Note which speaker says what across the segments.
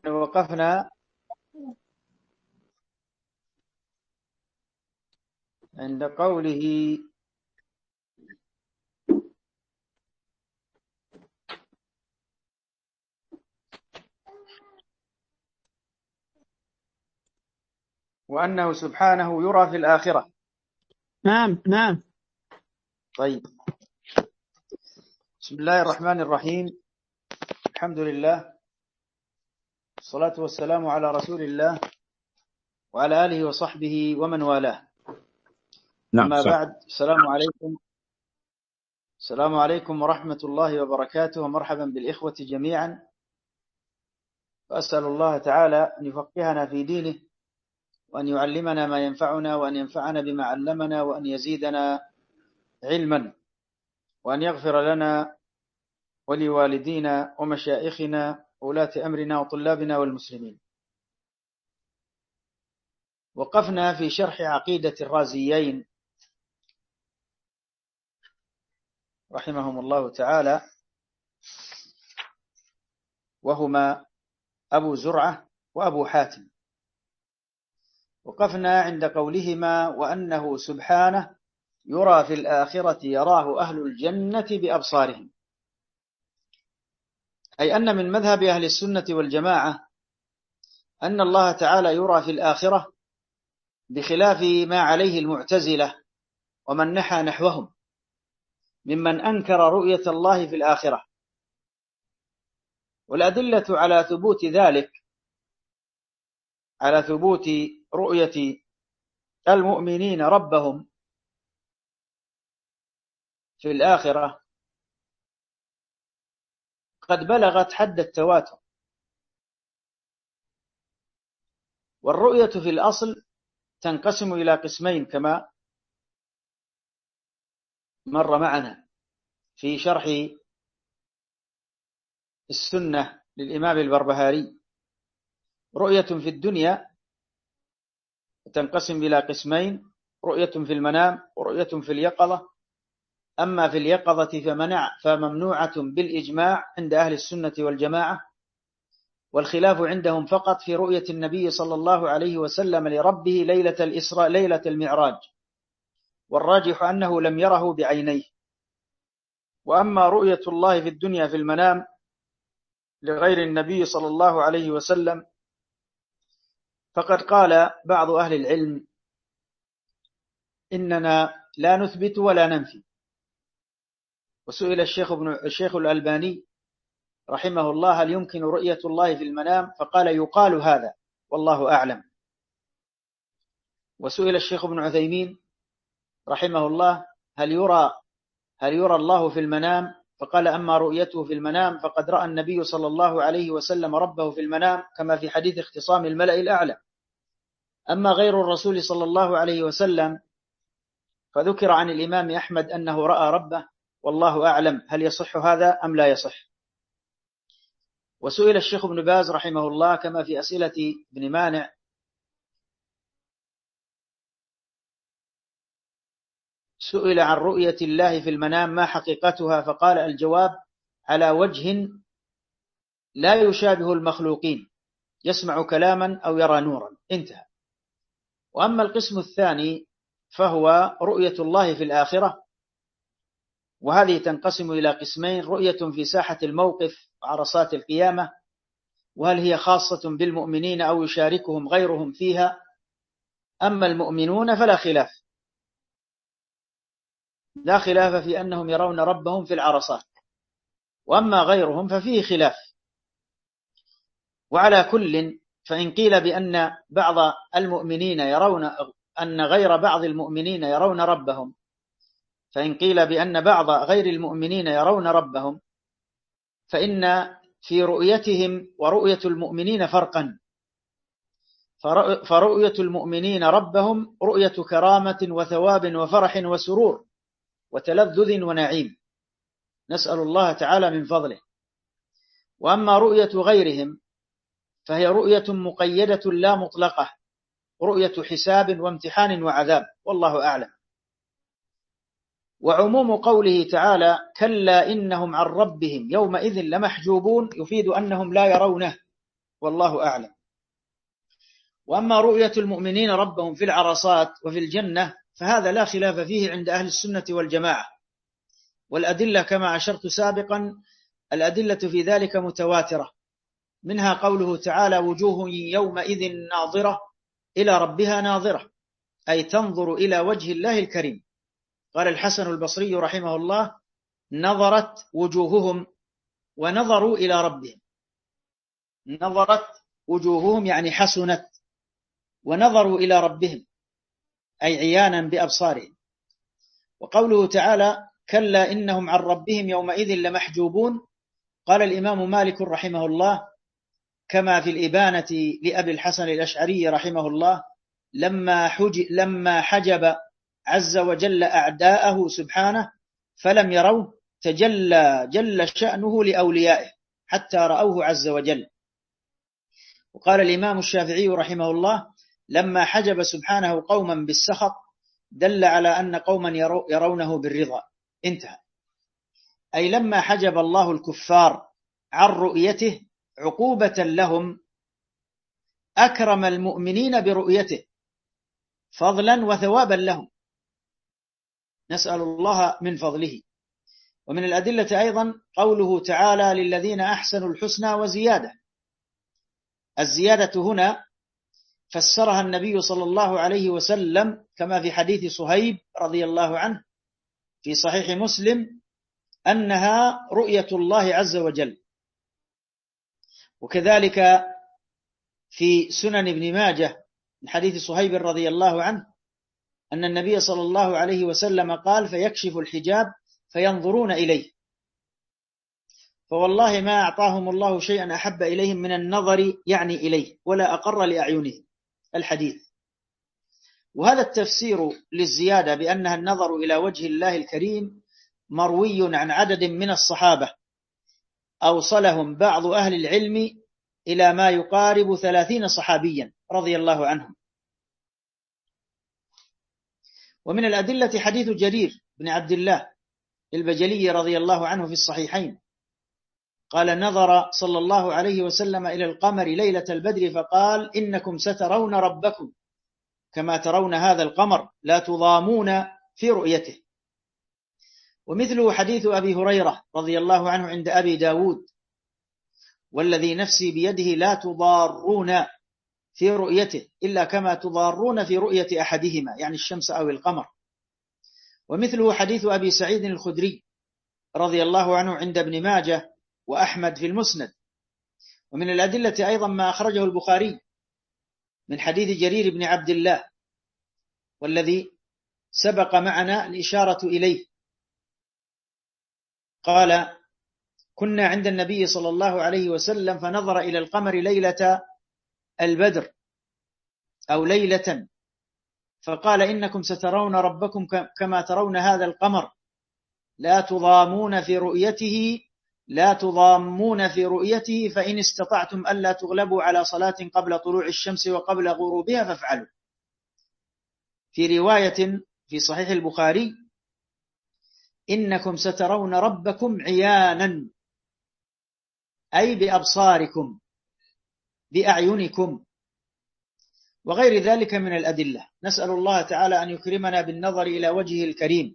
Speaker 1: وقفنا عند قوله وأنه سبحانه يرى في الآخرة.
Speaker 2: نعم.
Speaker 1: طيب، بسم الله الرحمن الرحيم. الحمد لله، الصلاة والسلام على رسول الله وعلى آله وصحبه ومن والاه. أما بعد، السلام عليكم ورحمة الله وبركاته، ومرحبا بالإخوة جميعا. وأسأل الله تعالى أن يفقهنا في دينه، وأن يعلمنا ما ينفعنا، وأن ينفعنا بما علمنا، وأن يزيدنا علما، وأن يغفر لنا ولوالدينا ومشائخنا وولاة أمرنا وطلابنا والمسلمين. وقفنا في شرح عقيدة الرازيين رحمهم الله تعالى، وهما أبو زرعة وأبو حاتم. وقفنا عند قولهما وأنه سبحانه يرى في الآخرة يراه أهل الجنة بأبصارهم، أي أن من مذهب أهل السنة والجماعة أن الله تعالى يرى في الآخرة، بخلاف ما عليه المعتزلة ومن نحى نحوهم ممن أنكر رؤية الله في الآخرة. والأدلة على ثبوت ذلك، على ثبوت رؤية المؤمنين ربهم في الآخرة، قد بلغت حد التواتر. والرؤية في الأصل تنقسم إلى قسمين كما مر معنا في شرح السنة للإمام البربهاري. رؤية في الدنيا تنقسم إلى قسمين: رؤية في المنام ورؤية في اليقظة. أما في اليقظة فممنوعة بالإجماع عند أهل السنة والجماعة، والخلاف عندهم فقط في رؤية النبي صلى الله عليه وسلم لربه ليلة الإسراء ليلة المعراج، والراجح أنه لم يره بعينيه. وأما رؤية الله في الدنيا في المنام لغير النبي صلى الله عليه وسلم، فقد قال بعض أهل العلم إننا لا نثبت ولا ننفي. وسئل الشيخ الألباني رحمه الله هل يمكن رؤية الله في المنام؟ فقال يقال هذا والله أعلم. وسئل الشيخ ابن عثيمين رحمه الله هل يرى الله في المنام؟ فقال أما رؤيته في المنام فقد رأى النبي صلى الله عليه وسلم ربه في المنام، كما في حديث اختصام الملأ الأعلى. أما غير الرسول صلى الله عليه وسلم فذكر عن الإمام أحمد أنه رأى ربه، والله أعلم هل يصح هذا أم لا يصح. وسئل الشيخ ابن باز رحمه الله كما في أسئلة ابن مانع سئل عن رؤية الله في المنام ما حقيقتها، فقال الجواب على وجه لا يشابه المخلوقين، يسمع كلاما أو يرى نورا، انتهى. وأما القسم الثاني فهو رؤية الله في الآخرة، وهذه تنقسم إلى قسمين: رؤية في ساحة الموقف وعرصات القيامة، وهل هي خاصة بالمؤمنين أو يشاركهم غيرهم فيها. أما المؤمنون فلا خلاف، لا خلاف في أنهم يرون ربهم في العرصات، وأما غيرهم ففيه خلاف. وعلى كل، فإن قيل بأن بعض المؤمنين أن غير بعض المؤمنين يرون ربهم، فإن قيل بأن بعض غير المؤمنين يرون ربهم، فإن في رؤيتهم ورؤية المؤمنين فرقا. فرؤية المؤمنين ربهم رؤية كرامة وثواب وفرح وسرور وتلذذ ونعيم، نسأل الله تعالى من فضله. وأما رؤية غيرهم فهي رؤية مقيدة لا مطلقة، رؤية حساب وامتحان وعذاب، والله أعلم. وعموم قوله تعالى كلا إنهم عن ربهم يومئذ لمحجوبون يفيد أنهم لا يرونه، والله أعلم. وأما رؤية المؤمنين ربهم في العرصات وفي الجنة فهذا لا خلاف فيه عند أهل السنة والجماعة، والأدلة كما أشرت سابقا الأدلة في ذلك متواترة، منها قوله تعالى: وجوه يومئذ ناظرة إلى ربها ناظرة، أي تنظر إلى وجه الله الكريم. قال الحسن البصري رحمه الله: نظرت وجوههم ونظروا إلى ربهم. نظرت وجوههم يعني حسنت، ونظروا إلى ربهم أي عيانا بأبصارهم. وقوله تعالى: كلا إنهم عن ربهم يومئذ لمحجوبون، قال الإمام مالك رحمه الله كما في الإبانة لأبي الحسن الأشعري رحمه الله: لما حجب عز وجل أعداءه سبحانه فلم يروه تجلى جل شأنه لأوليائه حتى رأوه عز وجل. وقال الإمام الشافعي رحمه الله: لما حجب سبحانه قوما بالسخط دل على أن قوما يرونه بالرضا. انتهى. أي لما حجب الله الكفار عن رؤيته عقوبة لهم أكرم المؤمنين برؤيته فضلا وثوابا لهم، نسأل الله من فضله. ومن الأدلة أيضا قوله تعالى: للذين أحسنوا الحسنى وزيادة. الزيادة هنا فسرها النبي صلى الله عليه وسلم كما في حديث صهيب رضي الله عنه في صحيح مسلم أنها رؤية الله عز وجل. وكذلك في سنن ابن ماجه من حديث صهيب رضي الله عنه أن النبي صلى الله عليه وسلم قال: فيكشف الحجاب فينظرون إليه، فوالله ما أعطاهم الله شيئا أحب إليهم من النظر يعني إليه ولا أقر لأعينهم. الحديث. وهذا التفسير للزيادة بأنها النظر إلى وجه الله الكريم مروي عن عدد من الصحابة، أوصلهم بعض أهل العلم إلى ما يقارب 30 صحابيا رضي الله عنهم. ومن الأدلة حديث جرير بن عبد الله البجلي رضي الله عنه في الصحيحين قال: نظر صلى الله عليه وسلم إلى القمر ليلة البدر فقال: إنكم سترون ربكم كما ترون هذا القمر لا تضامون في رؤيته. ومثله حديث أبي هريرة رضي الله عنه عند أبي داود: والذي نفسي بيده لا تضارون في رؤيته إلا كما تضارون في رؤية أحدهما، يعني الشمس أو القمر. ومثله حديث أبي سعيد الخدري رضي الله عنه عند ابن ماجه وأحمد في المسند. ومن الأدلة أيضا ما أخرجه البخاري من حديث جرير بن عبد الله والذي سبق معنا الإشارة إليه. قال: كنا عند النبي صلى الله عليه وسلم فنظر إلى القمر ليلة البدر أو ليلة فقال: إنكم سترون ربكم كما ترون هذا القمر لا تضامون في رؤيته فإن استطعتم ألا تغلبوا على صلاة قبل طلوع الشمس وقبل غروبها فافعلوا. في رواية في صحيح البخاري: إنكم سترون ربكم عيانا، أي بأبصاركم بأعينكم، وغير ذلك من الأدلة. نسأل الله تعالى أن يكرمنا بالنظر إلى وجهه الكريم.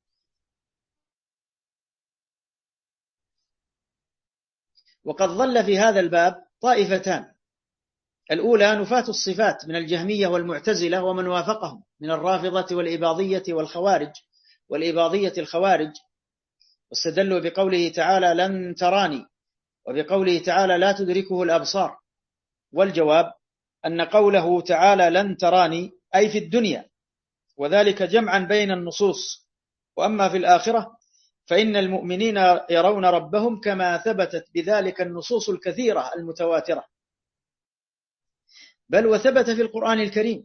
Speaker 1: وقد ظل في هذا الباب طائفتان: الأولى نفاة الصفات من الجهمية والمعتزلة ومن وافقهم من الرافضة والإباضية والخوارج والإباضية الخوارج، واستدلوا بقوله تعالى: لن تراني، وبقوله تعالى: لا تدركه الأبصار. والجواب أن قوله تعالى لن تراني أي في الدنيا، وذلك جمعا بين النصوص. وأما في الآخرة فإن المؤمنين يرون ربهم كما ثبتت بذلك النصوص الكثيرة المتواترة، بل وثبت في القرآن الكريم.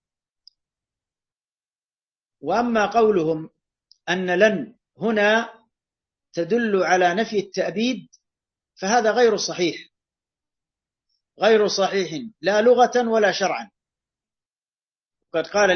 Speaker 1: وأما قولهم أن لن هنا تدل على نفي التأبيد فهذا غير صحيح لا لغة ولا شرعا. وقد قال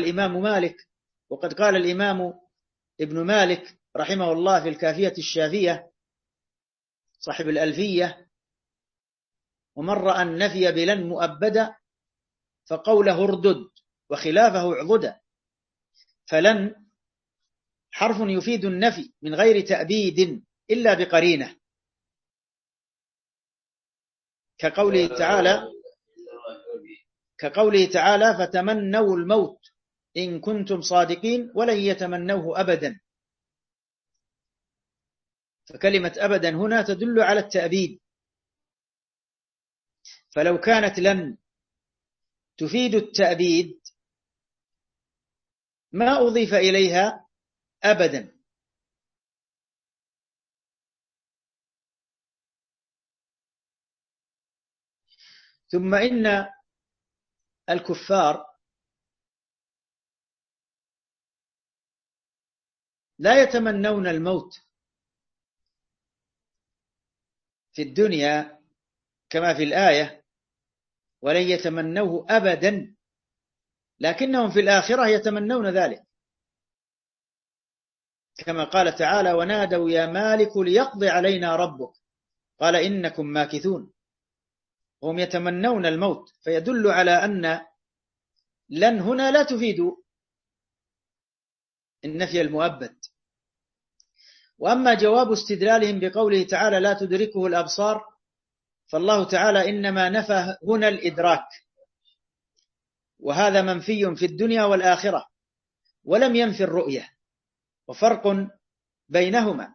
Speaker 1: الإمام ابن مالك رحمه الله في الكافية الشافية صاحب الألفية: ومن رأى النفي بلن مؤبدا فقوله اردد وخلافه اعضدا. فلن حرف يفيد النفي من غير تأبيد إلا بقرينة، كقوله تعالى فتمنوا الموت إن كنتم صادقين ولن يتمنوه أبدا. فكلمة أبدا هنا تدل على التأبيد، فلو كانت لن تفيد التأبيد ما أضيف إليها أبدا. ثم إن الكفار لا يتمنون الموت في الدنيا كما في الآية ولن يتمنوه أبدا، لكنهم في الآخرة يتمنون ذلك، كما قال تعالى ونادوا يا مالك ليقضي علينا ربك قال إنكم ماكثون. هم يتمنون الموت، فيدل على أن لن هنا لا تفيد النفي المؤبد. وأما جواب استدلالهم بقوله تعالى لا تدركه الأبصار، فالله تعالى إنما نفى هنا الإدراك، وهذا منفي في الدنيا والآخرة، ولم ينفي الرؤية، وفرق بينهما.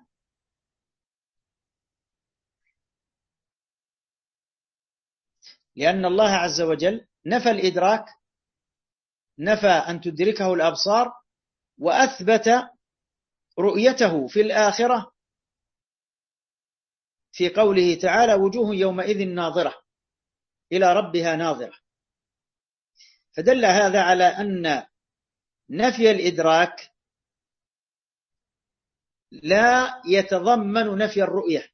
Speaker 1: لأن الله عز وجل نفى الإدراك، نفى أن تدركه الأبصار، وأثبت رؤيته في الآخرة في قوله تعالى وجوه يومئذ ناظرة إلى ربها ناظرة. فدل هذا على أن نفي الإدراك لا يتضمن نفي الرؤية.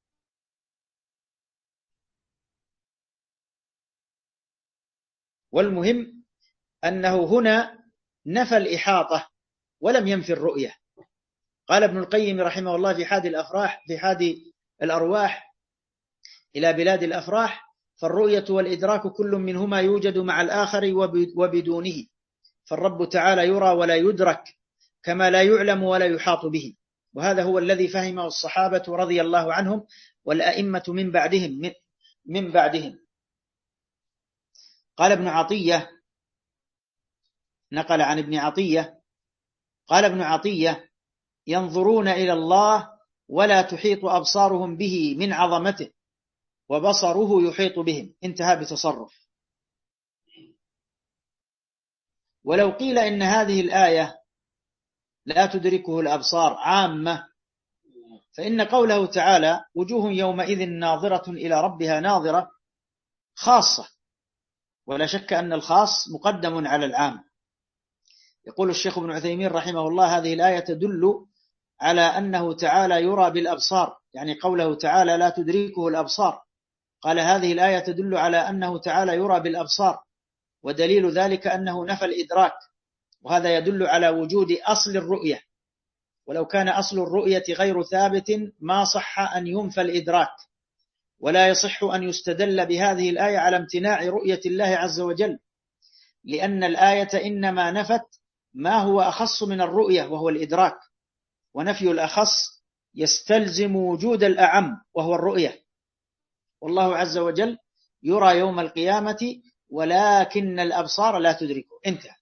Speaker 1: والمهم أنه هنا نفى الإحاطة ولم ينفي الرؤية. قال ابن القيم رحمه الله في حاد الأرواح إلى بلاد الأفراح فالرؤية والإدراك كل منهما يوجد مع الآخر وبدونه، فالرب تعالى يرى ولا يدرك كما لا يعلم ولا يحاط به. وهذا هو الذي فهمه الصحابة رضي الله عنهم والأئمة من بعدهم. قال ابن عطية، نقل عن ابن عطية قال ابن عطية ينظرون إلى الله ولا تحيط أبصارهم به من عظمته وبصره يحيط بهم، انتهى بتصرف. ولو قيل إن هذه الآية لا تدركه الأبصار عامة، فإن قوله تعالى وجوه يومئذ ناظرة إلى ربها ناظرة خاصة، ولا شك أن الخاص مقدم على العام. يقول الشيخ ابن عثيمين رحمه الله هذه الآية تدل على أنه تعالى يرى بالأبصار، يعني قوله تعالى لا تدركه الأبصار، قال هذه الآية تدل على أنه تعالى يرى بالأبصار، ودليل ذلك أنه نفى الإدراك، وهذا يدل على وجود أصل الرؤية. ولو كان أصل الرؤية غير ثابت ما صح أن ينفى الإدراك، ولا يصح أن يستدل بهذه الآية على امتناع رؤية الله عز وجل، لأن الآية إنما نفت ما هو أخص من الرؤية وهو الإدراك، ونفي الأخص يستلزم وجود الأعم وهو الرؤية. والله عز وجل يرى يوم القيامة ولكن الأبصار لا تدركه، انتهى.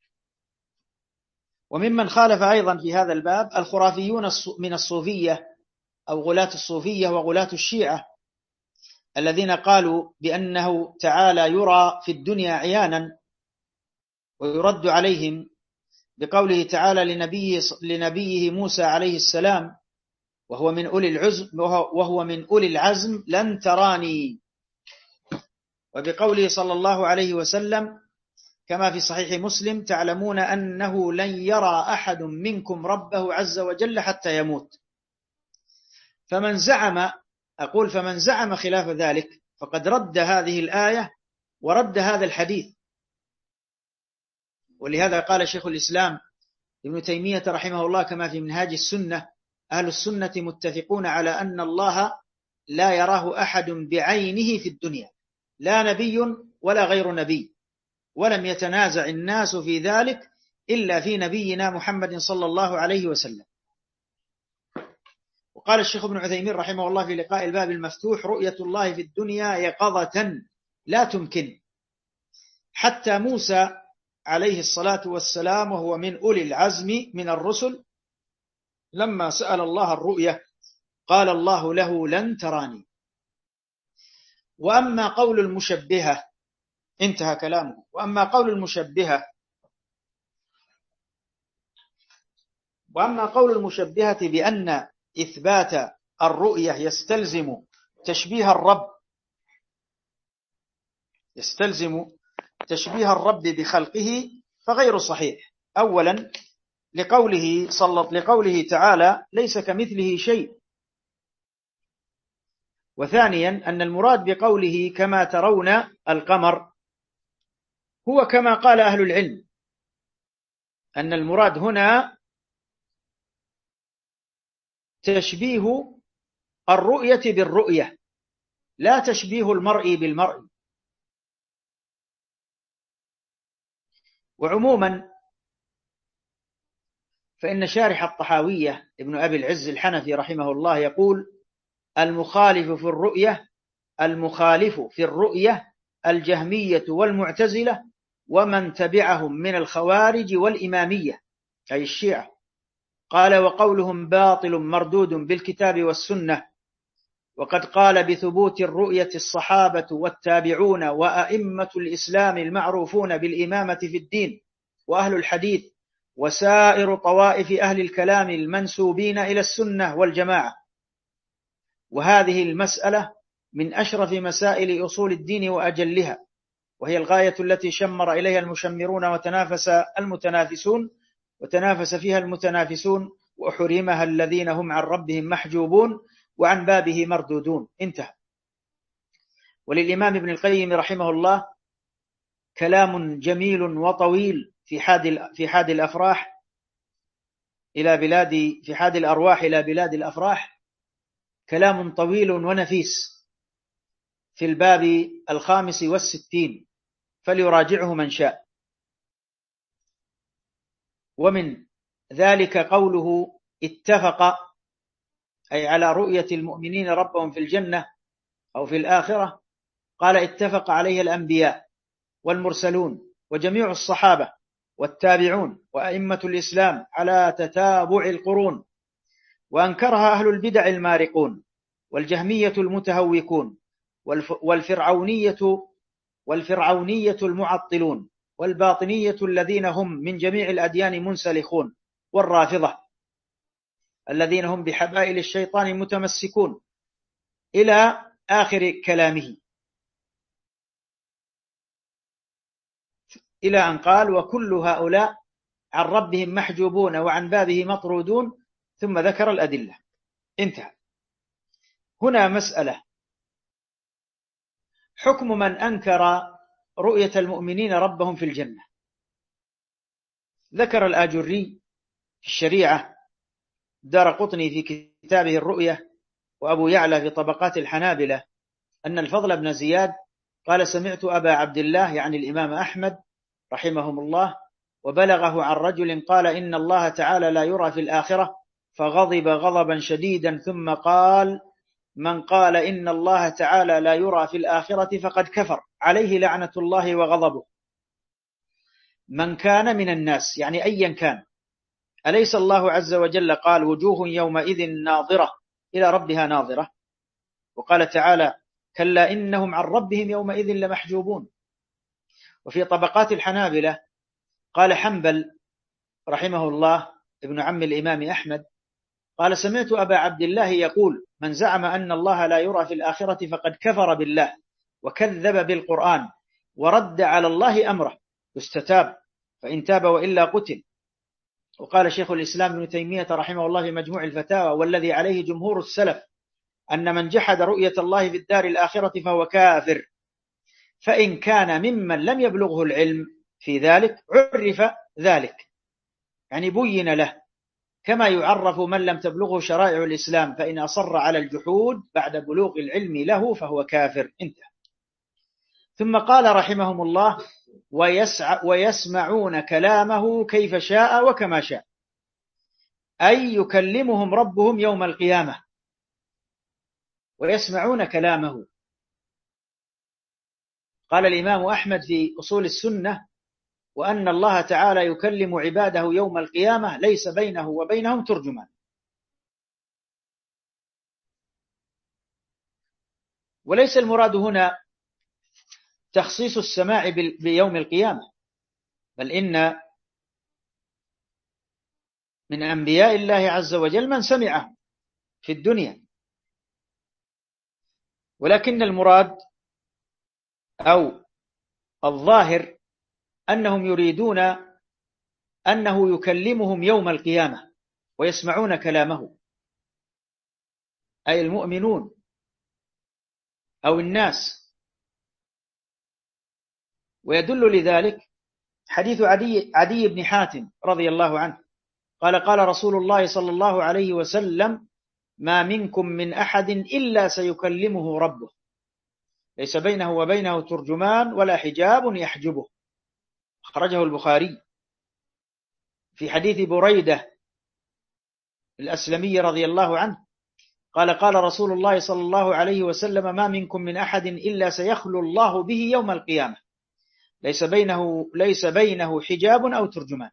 Speaker 1: وممن خالف أيضا في هذا الباب الخرافيون من الصوفية أو غلاة الصوفية وغلاة الشيعة، الذين قالوا بأنه تعالى يرى في الدنيا عيانا، ويرد عليهم بقوله تعالى لنبيه موسى عليه السلام وهو من أولي العزم لن تراني، وبقوله صلى الله عليه وسلم كما في صحيح مسلم تعلمون أنه لن يرى أحد منكم ربه عز وجل حتى يموت. فمن زعم خلاف ذلك فقد رد هذه الآية ورد هذا الحديث. ولهذا قال شيخ الإسلام ابن تيمية رحمه الله كما في منهاج السنة أهل السنة متفقون على أن الله لا يراه أحد بعينه في الدنيا، لا نبي ولا غير نبي، ولم يتنازع الناس في ذلك إلا في نبينا محمد صلى الله عليه وسلم. وقال الشيخ ابن عثيمين رحمه الله في لقاء الباب المفتوح: رؤية الله في الدنيا يقظة لا تمكن، حتى موسى عليه الصلاة والسلام وهو من أولي العزم من الرسل لما سأل الله الرؤية قال الله له: لن تراني. وأما قول المشبهة، انتهى كلامه، وأما قول المشبهة بأن إثبات الرؤية يستلزم تشبيه الرب بخلقه فغير صحيح. أولا لقوله تعالى: ليس كمثله شيء. وثانيا أن المراد بقوله كما ترون القمر هو كما قال أهل العلم، أن المراد هنا تشبيه الرؤية بالرؤية، لا تشبيه المرء بالمرء. وعموما فإن شارح الطحاوية ابن أبي العز الحنفي رحمه الله يقول: المخالف في الرؤية الجهمية والمعتزلة ومن تبعهم من الخوارج والإمامية أي الشيعة. قال: وقولهم باطل مردود بالكتاب والسنة، وقد قال بثبوت الرؤية الصحابة والتابعون وأئمة الإسلام المعروفون بالإمامة في الدين وأهل الحديث وسائر طوائف أهل الكلام المنسوبين إلى السنة والجماعة. وهذه المسألة من أشرف مسائل أصول الدين وأجلها، وهي الغاية التي شمر إليها المشمرون وتنافس فيها المتنافسون، وحرمها الذين هم عن ربهم محجوبون وعن بابه مردودون. انتهى. وللإمام ابن القيم رحمه الله كلام جميل وطويل في حاد الأرواح إلى بلاد الأفراح، كلام طويل ونفيس في الباب 65، فليراجعه من شاء. ومن ذلك قوله اتفق، أي على رؤية المؤمنين ربهم في الجنة أو في الآخرة، قال: اتفق عليها الأنبياء والمرسلون وجميع الصحابة والتابعون وأئمة الإسلام على تتابع القرون، وأنكرها أهل البدع المارقون والجهمية المتهوكون والفرعونية المعطلون والباطنية الذين هم من جميع الأديان منسلخون، والرافضة الذين هم بحبائل الشيطان متمسكون، إلى آخر كلامه، إلى أن قال: وكل هؤلاء عن ربهم محجوبون وعن بابه مطرودون، ثم ذكر الأدلة. انتهى. هنا مسألة: حكم من أنكر رؤية المؤمنين ربهم في الجنة. ذكر الآجري في الشريعة، دارقطني في كتابه الرؤية، وأبو يعلى في طبقات الحنابلة، أن الفضل بن زياد قال: سمعت أبا عبد الله يعني الإمام أحمد رحمهم الله وبلغه عن رجل قال: إن الله تعالى لا يرى في الآخرة، فغضب غضبا شديدا، ثم قال: من قال إن الله تعالى لا يرى في الآخرة فقد كفر، عليه لعنة الله وغضبه. من كان من الناس، يعني أيا كان. أليس الله عز وجل قال: وجوه يومئذ ناظرة إلى ربها ناظرة؟ وقال تعالى: كلا إنهم عن ربهم يومئذ لمحجوبون. وفي طبقات الحنابلة قال حنبل رحمه الله ابن عم الإمام أحمد قال: سمعت أبا عبد الله يقول: من زعم أن الله لا يرى في الآخرة فقد كفر بالله وكذب بالقرآن ورد على الله أمره، يستتاب، فإن تاب وإلا قتل. وقال شيخ الإسلام ابن تيمية رحمه الله في مجموع الفتاوى: والذي عليه جمهور السلف أن من جحد رؤية الله في الدار الآخرة فهو كافر، فإن كان ممن لم يبلغه العلم في ذلك عرف ذلك، يعني بين له، كما يعرف من لم تبلغه شرائع الإسلام، فإن أصر على الجحود بعد بلوغ العلم له فهو كافر. انتهى. ثم قال رحمهم الله: ويسمعون كلامه كيف شاء وكما شاء، أي يكلمهم ربهم يوم القيامة. ويسمعون كلامه. قال الإمام أحمد في أصول السنة: وأن الله تعالى يكلم عباده يوم القيامة ليس بينه وبينهم ترجمان. وليس المراد هنا تخصيص السماع بيوم القيامة، بل إن من أنبياء الله عز وجل من سمعه في الدنيا، ولكن المراد أو الظاهر أنهم يريدون أنه يكلمهم يوم القيامة ويسمعون كلامه، أي المؤمنون أو الناس. ويدل لذلك حديث عدي بن حاتم رضي الله عنه قال: قال رسول الله صلى الله عليه وسلم: ما منكم من أحد إلا سيكلمه ربه، ليس بينه وبينه ترجمان ولا حجاب يحجبه. أخرجه البخاري. في حديث بريدة الأسلمي رضي الله عنه قال: قال رسول الله صلى الله عليه وسلم: ما منكم من أحد إلا سيخلو الله به يوم القيامة، ليس بينه حجاب أو ترجمان.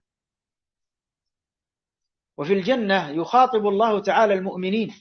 Speaker 1: وفي الجنة يخاطب الله تعالى المؤمنين.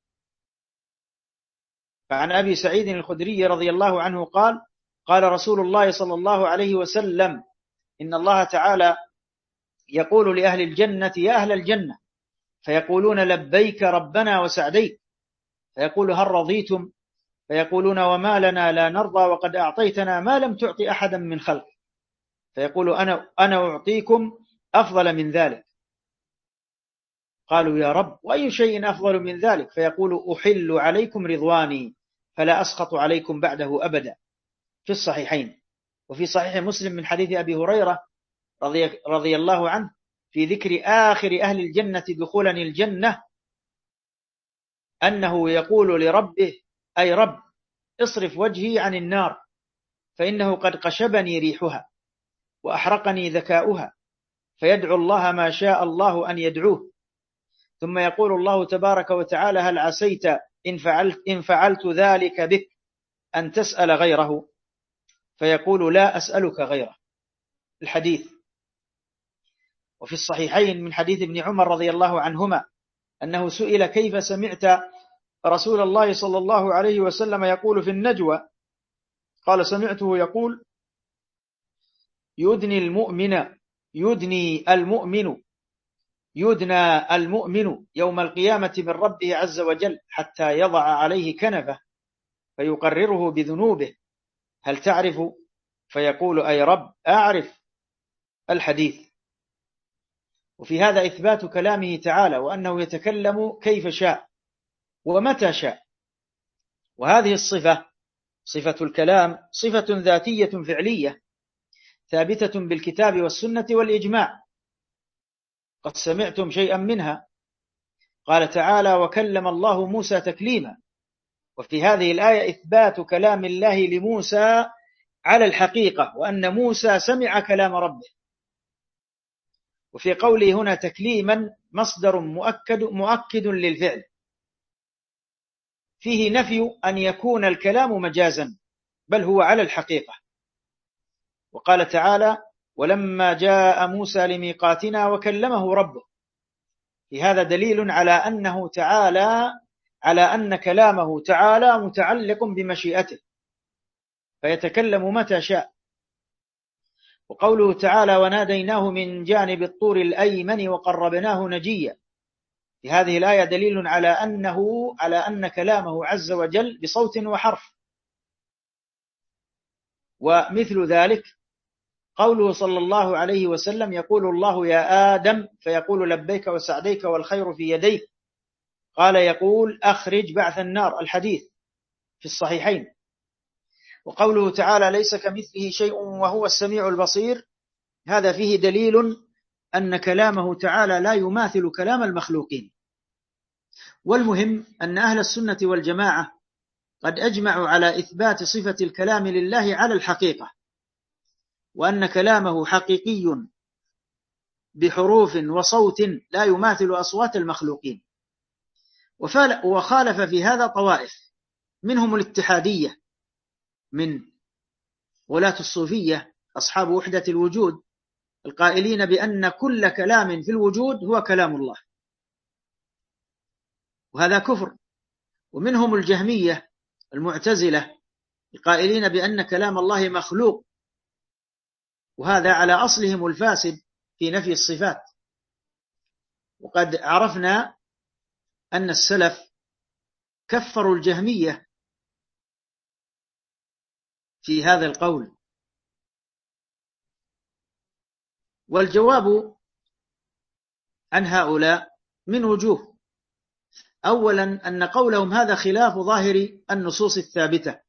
Speaker 1: فعن أبي سعيد الخدري رضي الله عنه قال: قال رسول الله صلى الله عليه وسلم: إن الله تعالى يقول لأهل الجنة: يا أهل الجنة، فيقولون: لبيك ربنا وسعديك. فيقول: هل رضيتم؟ فيقولون: وما لنا لا نرضى وقد أعطيتنا ما لم تعط أحدا من خلقك. فيقول: أنا أعطيكم أفضل من ذلك. قالوا: يا رب، وأي شيء أفضل من ذلك؟ فيقول: أحل عليكم رضواني فلا أسخط عليكم بعده أبدا. في الصحيحين. وفي صحيح مسلم من حديث أبي هريرة رضي الله عنه في ذكر آخر أهل الجنة دخولا الجنة أنه يقول لربه: أي رب، اصرف وجهي عن النار، فإنه قد قشبني ريحها وأحرقني ذكاؤها. فيدعو الله ما شاء الله أن يدعوه. ثم يقول الله تبارك وتعالى: هل عسيت إن فعلت ذلك بك أن تسأل غيره؟ فيقول: لا أسألك غيره. الحديث. وفي الصحيحين من حديث ابن عمر رضي الله عنهما أنه سئل: كيف سمعت رسول الله صلى الله عليه وسلم يقول في النجوى؟ قال: سمعته يقول: يدني المؤمن يوم القيامة من ربه عز وجل حتى يضع عليه كنفه فيقرره بذنوبه: هل تعرف؟ فيقول: أي رب، أعرف. الحديث. وفي هذا إثبات كلامه تعالى، وأنه يتكلم كيف شاء ومتى شاء. وهذه الصفة، صفة الكلام، صفة ذاتية فعلية ثابتة بالكتاب والسنة والإجماع. قد سمعتم شيئا منها. قال تعالى: وكلم الله موسى تكليما. وفي هذه الآية إثبات كلام الله لموسى على الحقيقة، وأن موسى سمع كلام ربه. وفي قوله هنا تكليما مصدر مؤكد للفعل، فيه نفي أن يكون الكلام مجازا، بل هو على الحقيقة. وقال تعالى: ولما جاء موسى لميقاتنا وكلمه ربه. في هذا دليل على أن كلامه تعالى متعلق بمشيئته، فيتكلم متى شاء. وقوله تعالى: وناديناه من جانب الطور الأيمن وقربناه نجيا. في هذه الآية دليل على أن كلامه عز وجل بصوت وحرف. ومثل ذلك قوله صلى الله عليه وسلم: يقول الله: يا آدم، فيقول: لبيك وسعديك والخير في يديك. قال: يقول: أخرج بعث النار. الحديث في الصحيحين. وقوله تعالى: ليس كمثله شيء وهو السميع البصير. هذا فيه دليل أن كلامه تعالى لا يماثل كلام المخلوقين. والمهم أن أهل السنة والجماعة قد أجمعوا على إثبات صفة الكلام لله على الحقيقة، وأن كلامه حقيقي بحروف وصوت لا يماثل أصوات المخلوقين. وخالف في هذا طوائف، منهم الاتحادية من غلاة الصوفية أصحاب وحدة الوجود، القائلين بأن كل كلام في الوجود هو كلام الله، وهذا كفر. ومنهم الجهمية المعتزلة القائلين بأن كلام الله مخلوق، وهذا على أصلهم الفاسد في نفي الصفات. وقد عرفنا أن السلف كفروا الجهمية في هذا القول. والجواب عن هؤلاء من وجوه: أولا أن قولهم هذا خلاف ظاهر النصوص الثابتة.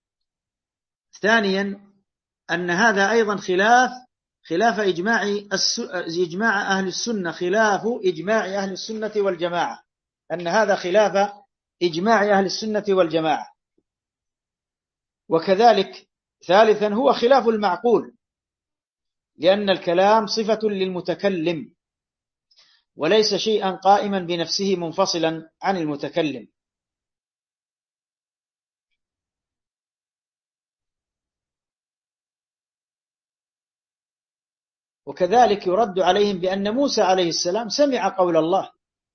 Speaker 1: ثانيا أن هذا أيضا خلاف إجماع أهل السنة، خلاف إجماع أهل السنة والجماعة، أن هذا خلاف إجماع أهل السنة والجماعة. وكذلك ثالثا هو خلاف المعقول، لأن الكلام صفة للمتكلم وليس شيئا قائما بنفسه منفصلا عن المتكلم. وكذلك يرد عليهم بأن موسى عليه السلام سمع قول الله،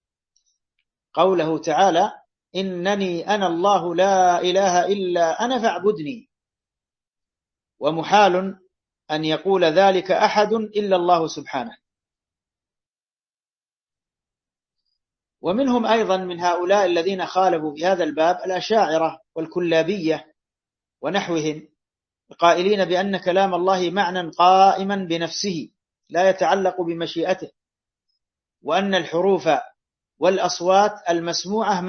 Speaker 1: قوله تعالى: إنني أنا الله لا إله إلا أنا فاعبدني. ومحال أن يقول ذلك أحد إلا الله سبحانه. ومنهم أيضا من هؤلاء الذين خالفوا في هذا الباب الأشاعرة والكلابية ونحوهم، القائلين بأن كلام الله معنى قائما بنفسه لا يتعلق بمشيئته، وأن الحروف والأصوات المسموعة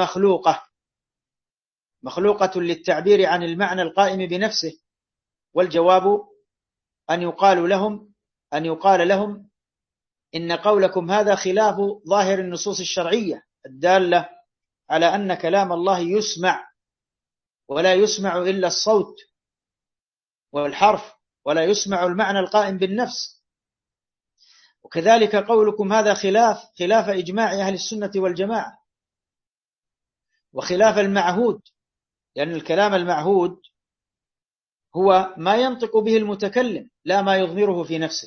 Speaker 1: مخلوقة للتعبير عن المعنى القائم بنفسه. والجواب أن يقال لهم إن قولكم هذا خلاف ظاهر النصوص الشرعية الدالة على أن كلام الله يسمع، ولا يسمع إلا الصوت والحرف، ولا يسمع المعنى القائم بالنفس. وكذلك قولكم هذا خلاف إجماع أهل السنة والجماعة، وخلاف المعهود، لأن الكلام المعهود هو ما ينطق به المتكلم لا ما يضمره في نفسه.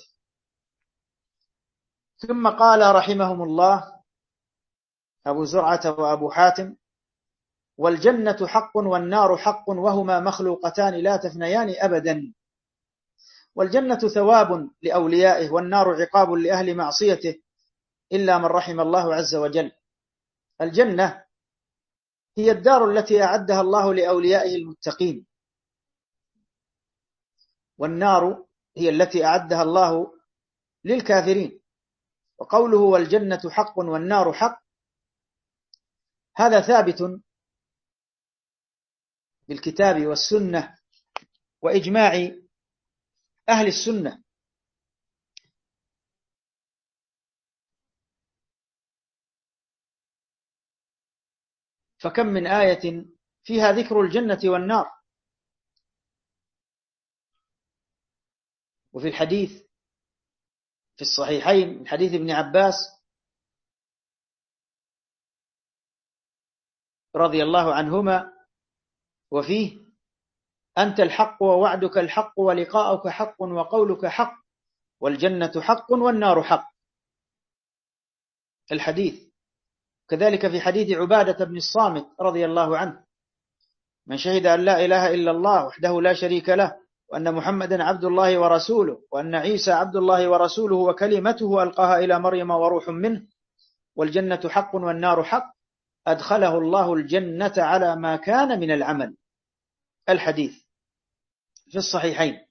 Speaker 1: ثم قال رحمهم الله أبو زرعة وأبو حاتم: والجنة حق والنار حق وهما مخلوقتان لا تفنيان أبدا. والجنة ثواب لأوليائه، والنار عقاب لأهل معصيته إلا من رحم الله عز وجل. الجنة هي الدار التي أعدها الله لأوليائه المتقين، والنار هي التي أعدها الله للكافرين. وقوله والجنة حق والنار حق هذا ثابت بالكتاب والسنة وإجماع أهل السنة. فكم من آية فيها ذكر الجنة والنار. وفي الحديث في الصحيحين من حديث ابن عباس رضي الله عنهما، وفيه: أنت الحق ووعدك الحق ولقاؤك حق وقولك حق والجنة حق والنار حق. الحديث. كذلك في حديث عبادة بن الصامت رضي الله عنه: من شهد أن لا إله إلا الله وحده لا شريك له، وأن محمدا عبد الله ورسوله، وأن عيسى عبد الله ورسوله وكلمته ألقاها إلى مريم وروح منه، والجنة حق والنار حق، أدخله الله الجنة على ما كان من العمل. الحديث في الصحيحين.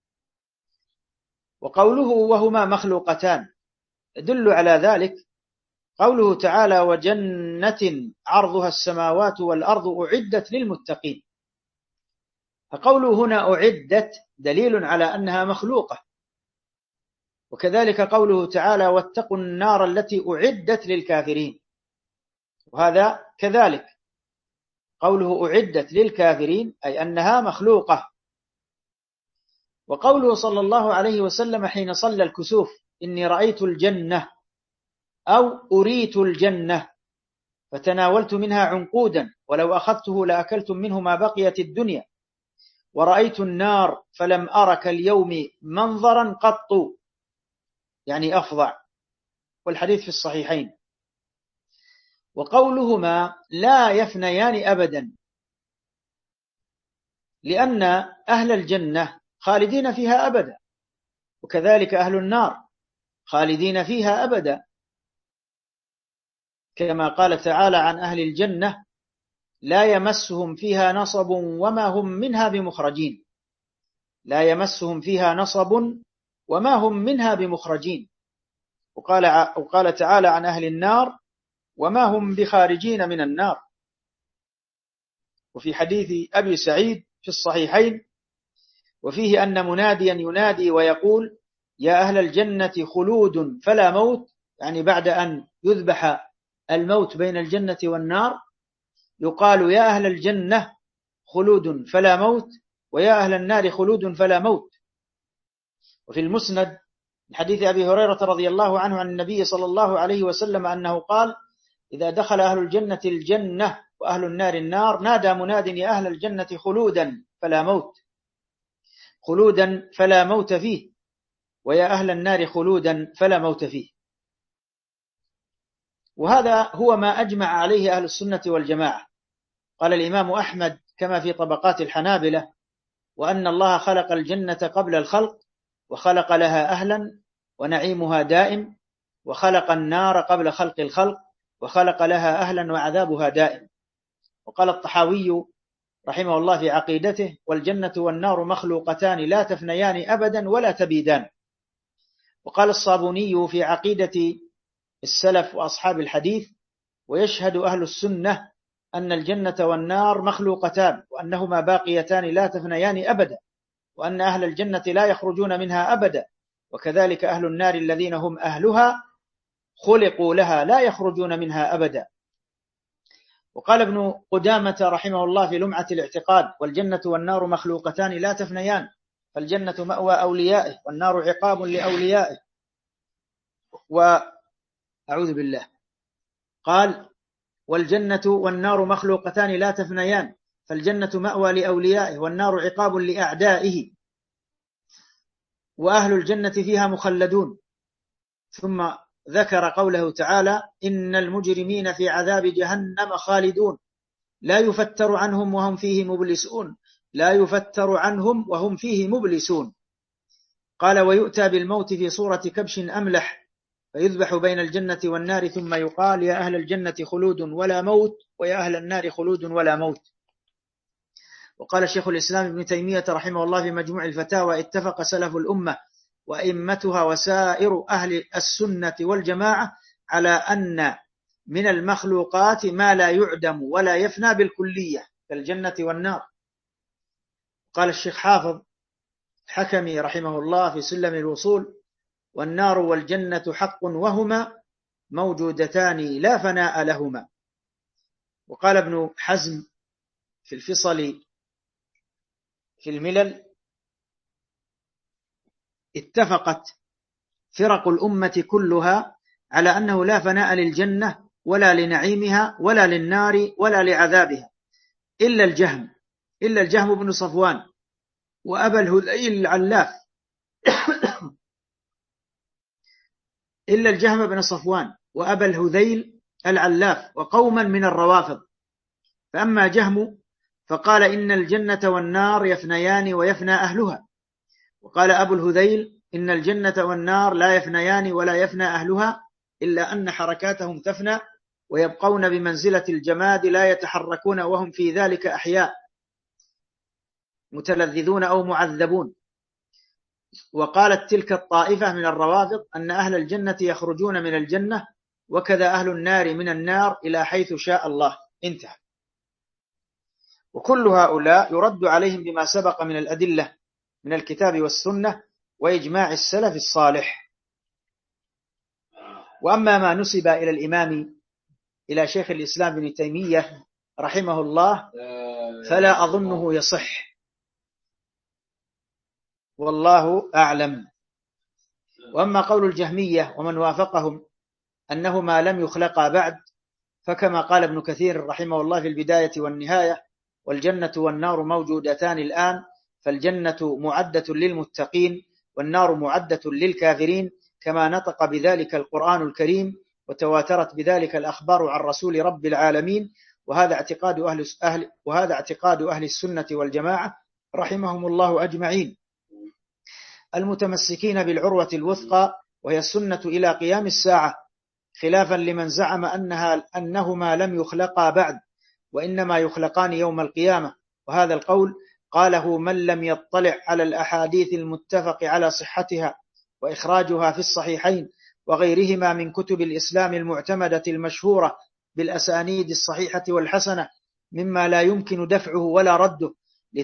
Speaker 1: وقوله وهما مخلوقتان يدل على ذلك قوله تعالى: وجنة عرضها السماوات والأرض أعدت للمتقين. فقوله هنا أعدت دليل على أنها مخلوقة. وكذلك قوله تعالى: واتقوا النار التي أعدت للكافرين، وهذا كذلك قوله أعدت للكافرين أي أنها مخلوقة. وقوله صلى الله عليه وسلم حين صلى الكسوف إني رأيت الجنة أو أريت الجنة فتناولت منها عنقودا ولو أخذته لأكلتم منه ما بقيت الدنيا، ورأيت النار فلم أرك اليوم منظرا قط، يعني أفظع، والحديث في الصحيحين. وقولهما لا يفنيان أبدا، لأن أهل الجنة خالدين فيها أبدا، وكذلك أهل النار خالدين فيها أبدا، كما قال تعالى عن أهل الجنة لا يمسهم فيها نصب وما هم منها بمخرجين، لا يمسهم فيها نصب وما هم منها بمخرجين. وقال تعالى عن أهل النار وما هم بخارجين من النار. وفي حديث أبي سعيد في الصحيحين وفيه أن مناديا ينادي ويقول يا أهل الجنة خلود فلا موت، يعني بعد أن يذبح الموت بين الجنة والنار يقال يا أهل الجنة خلود فلا موت، ويا أهل النار خلود فلا موت. وفي المسند من حديث أبي هريرة رضي الله عنه عن النبي صلى الله عليه وسلم أنه قال إذا دخل أهل الجنة الجنة وأهل النار النار نادى مناد يا أهل الجنة خلودا فلا موت، خلودا فلا موت فيه، ويا أهل النار خلودا فلا موت فيه. وهذا هو ما أجمع عليه أهل السنة والجماعة. قال الإمام أحمد كما في طبقات الحنابلة وأن الله خلق الجنة قبل الخلق وخلق لها أهلا ونعيمها دائم، وخلق النار قبل خلق الخلق وخلق لها أهلا وعذابها دائم. وقال الطحاوي رحمه الله في عقيدته والجنة والنار مخلوقتان لا تفنيان أبدا ولا تبيدان. وقال الصابوني في عقيدة السلف وأصحاب الحديث ويشهد أهل السنة أن الجنة والنار مخلوقتان وأنهما باقيتان لا تفنيان أبدا، وأن أهل الجنة لا يخرجون منها أبدا، وكذلك أهل النار الذين هم أهلها خلقوا لها لا يخرجون منها أبدا. وقال ابن قدامة رحمه الله في لمعة الاعتقاد والجنة والنار مخلوقتان لا تفنيان، فالجنة مأوى أوليائه والنار عقاب لأوليائه. وأعوذ بالله قال والجنة والنار مخلوقتان لا تفنيان، فالجنة مأوى لأوليائه والنار عقاب لأعدائه، وأهل الجنة فيها مخلدون. ثم ذكر قوله تعالى إن المجرمين في عذاب جهنم خالدون لا يفتر عنهم وهم فيه مبلسون، لا يفتر عنهم وهم فيه مبلسون. قال ويؤتى بالموت في صورة كبش أملح فيذبح بين الجنة والنار ثم يقال يا أهل الجنة خلود ولا موت ويا أهل النار خلود ولا موت. وقال شيخ الإسلام ابن تيمية رحمه الله في مجموع الفتاوى اتفق سلف الأمة وأئمتها وسائر أهل السنة والجماعة على أن من المخلوقات ما لا يعدم ولا يفنى بالكلية كالجنة والنار. قال الشيخ حافظ حكمي رحمه الله في سلم الوصول والنار والجنة حق وهما موجودتان لا فناء لهما. وقال ابن حزم في الفصل في الملل اتفقت فرق الأمة كلها على أنه لا فناء للجنة ولا لنعيمها ولا للنار ولا لعذابها إلا الجهم بن صفوان وأبا الهذيل العلاف إلا الجهم بن صفوان وأبا الهذيل العلاف وقوما من الروافض. فأما جهم فقال إن الجنة والنار يفنيان ويفنى أهلها، وقال أبو الهذيل إن الجنة والنار لا يفنيان ولا يفنى أهلها إلا أن حركاتهم تفنى ويبقون بمنزلة الجماد لا يتحركون وهم في ذلك أحياء متلذذون أو معذبون. وقالت تلك الطائفة من الروافض أن أهل الجنة يخرجون من الجنة وكذا أهل النار من النار إلى حيث شاء الله. انتهى. وكل هؤلاء يرد عليهم بما سبق من الأدلة من الكتاب والسنة وإجماع السلف الصالح. وأما ما نسب إلى الإمام إلى شيخ الإسلام ابن تيمية رحمه الله فلا أظنه يصح، والله أعلم. وأما قول الجهمية ومن وافقهم أنهما لم يخلقا بعد، فكما قال ابن كثير رحمه الله في البداية والنهاية: والجنة والنار موجودتان الآن، فالجنة معدة للمتقين والنار معدة للكافرين، كما نطق بذلك القرآن الكريم وتواترت بذلك الأخبار عن رسول رب العالمين. وهذا اعتقاد أهل السنة والجماعة رحمهم الله أجمعين، المتمسكين بالعروة الوثقى وهي السنة إلى قيام الساعة، خلافا لمن زعم أنهما لم يخلقا بعد وإنما يخلقان يوم القيامة. وهذا القول قاله من لم يطلع على الأحاديث المتفق على صحتها وإخراجها في الصحيحين وغيرهما من كتب الإسلام المعتمدة المشهورة بالأسانيد الصحيحة والحسنة، مما لا يمكن دفعه ولا رده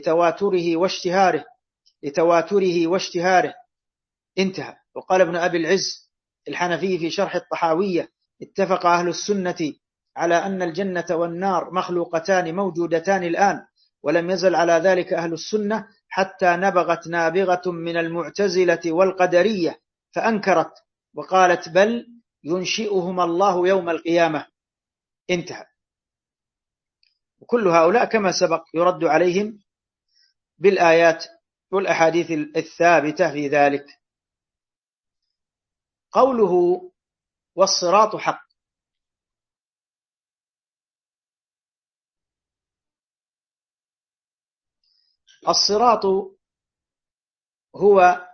Speaker 1: لتواتره واشتهاره. انتهى. وقال ابن أبي العز الحنفي في شرح الطحاوية: اتفق أهل السنة على أن الجنة والنار مخلوقتان موجودتان الآن، ولم يزل على ذلك أهل السنة حتى نبغت نابغة من المعتزلة والقدرية فأنكرت وقالت: بل ينشئهما الله يوم القيامة. انتهى. وكل هؤلاء كما سبق يرد عليهم بالآيات والأحاديث الثابتة في ذلك. قوله والصراط حق، الصراط هو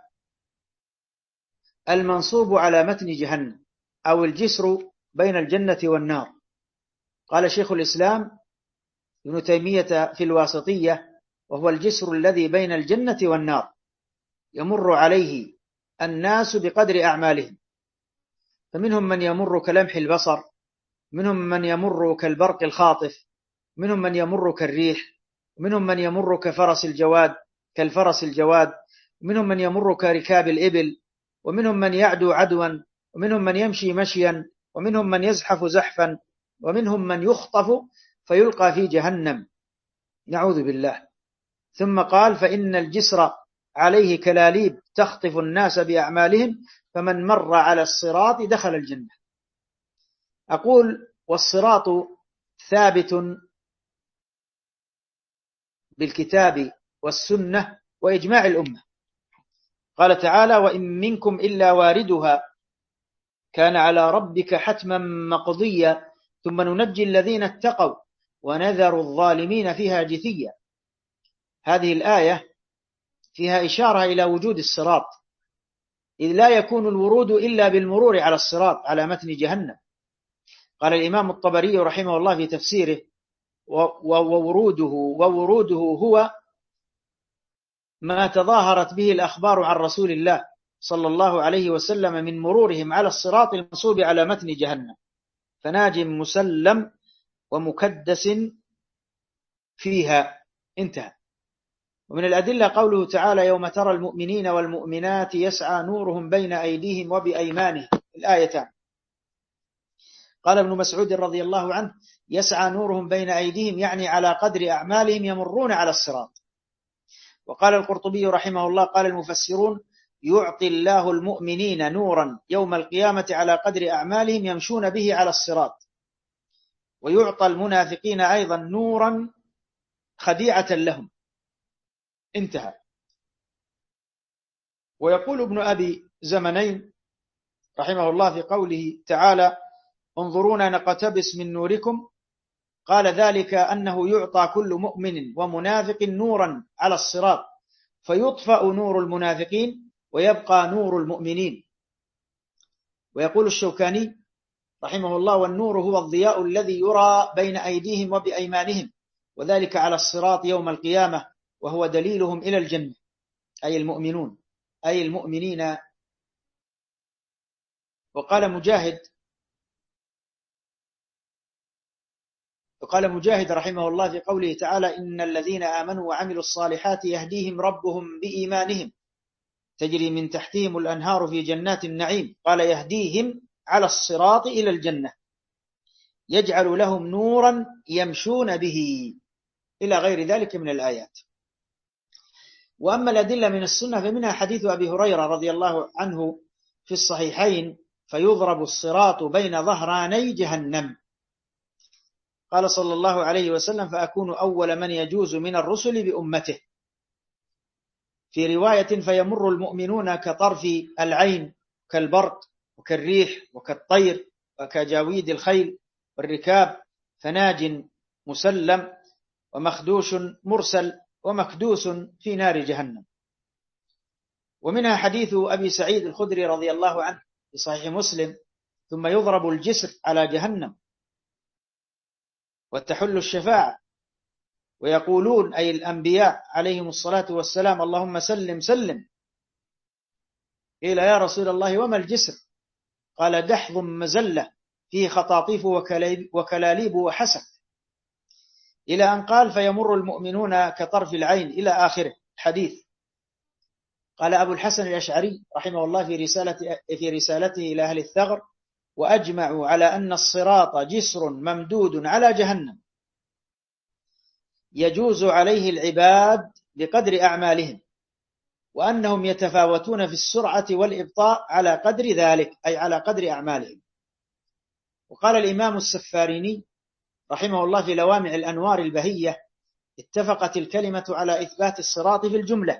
Speaker 1: المنصوب على متن جهنم أو الجسر بين الجنة والنار. قال شيخ الإسلام ابن تيمية في الواسطية: وهو الجسر الذي بين الجنة والنار، يمر عليه الناس بقدر أعمالهم، فمنهم من يمر كلمح البصر، منهم من يمر كالبرق الخاطف، منهم من يمر كالريح، ومنهم من يمر كالفرس الجواد، ومنهم من يمر كركاب الإبل، ومنهم من يعدو عدوا، ومنهم من يمشي مشيا، ومنهم من يزحف زحفا، ومنهم من يخطف فيلقى في جهنم، نعوذ بالله. ثم قال: فإن الجسر عليه كلاليب تخطف الناس بأعمالهم، فمن مر على الصراط دخل الجنة. أقول: والصراط ثابت بالكتاب والسنة وإجماع الأمة. قال تعالى: وإن منكم إلا واردها كان على ربك حتما مقضيا ثم ننجي الذين اتقوا ونذر الظالمين فيها جثيا. هذه الآية فيها إشارة إلى وجود الصراط، إذ لا يكون الورود إلا بالمرور على الصراط على متن جهنم. قال الإمام الطبري رحمه الله في تفسيره: ووروده هو ما تظاهرت به الأخبار عن رسول الله صلى الله عليه وسلم من مرورهم على الصراط المنصوب على متن جهنم، فناج مسلم ومكدس فيها. انتهى. ومن الأدلة قوله تعالى: يوم ترى المؤمنين والمؤمنات يسعى نورهم بين أيديهم وبأيمانهم، الآيتان. قال ابن مسعود رضي الله عنه: يسعى نورهم بين أيديهم يعني على قدر أعمالهم يمرون على الصراط. وقال القرطبي رحمه الله: قال المفسرون: يعطي الله المؤمنين نورا يوم القيامة على قدر أعمالهم يمشون به على الصراط، ويعطى المنافقين أيضا نورا خديعة لهم. انتهى. ويقول ابن أبي زمنين رحمه الله في قوله تعالى: انظرونا نقتبس من نوركم، قال ذلك أنه يعطى كل مؤمن ومنافق نورا على الصراط، فيطفأ نور المنافقين ويبقى نور المؤمنين. ويقول الشوكاني رحمه الله: والنور هو الضياء الذي يرى بين أيديهم وبأيمانهم، وذلك على الصراط يوم القيامة، وهو دليلهم إلى الجنة، أي المؤمنون أي المؤمنين. وقال مجاهد رحمه الله في قوله تعالى: إن الذين آمنوا وعملوا الصالحات يهديهم ربهم بإيمانهم تجري من تحتهم الأنهار في جنات النعيم، قال: يهديهم على الصراط إلى الجنة. يجعل لهم نورا يمشون به، إلى غير ذلك من الآيات. وأما الأدلة من السنة فمنها حديث أبي هريرة رضي الله عنه في الصحيحين: فيضرب الصراط بين ظهراني جهنم. قال صلى الله عليه وسلم: فأكون أول من يجوز من الرسل بأمته. في رواية: فيمر المؤمنون كطرف العين، كالبرق وكالريح وكالطير وكجاويد الخيل والركاب، فناج مسلم ومخدوش مرسل ومكدوس في نار جهنم. ومنها حديث أبي سعيد الخدري رضي الله عنه في صحيح مسلم: ثم يضرب الجسر على جهنم وتحل الشفاعة، ويقولون أي الأنبياء عليهم الصلاة والسلام: اللهم سلم سلم. قيل: يا رسول الله وما الجسر؟ قال: دحض مزلة فيه خطاطيف وكلاليب وحسك، إلى أن قال: فيمر المؤمنون كطرف العين، إلى آخره الحديث. قال أبو الحسن الأشعري رحمه الله في رسالته إلى أهل الثغر: وأجمعوا على أن الصراط جسر ممدود على جهنم يجوز عليه العباد بقدر أعمالهم، وأنهم يتفاوتون في السرعة والإبطاء على قدر ذلك، أي على قدر أعمالهم. وقال الإمام السفاريني رحمه الله في لوامع الأنوار البهية: اتفقت الكلمة على إثبات الصراط في الجملة،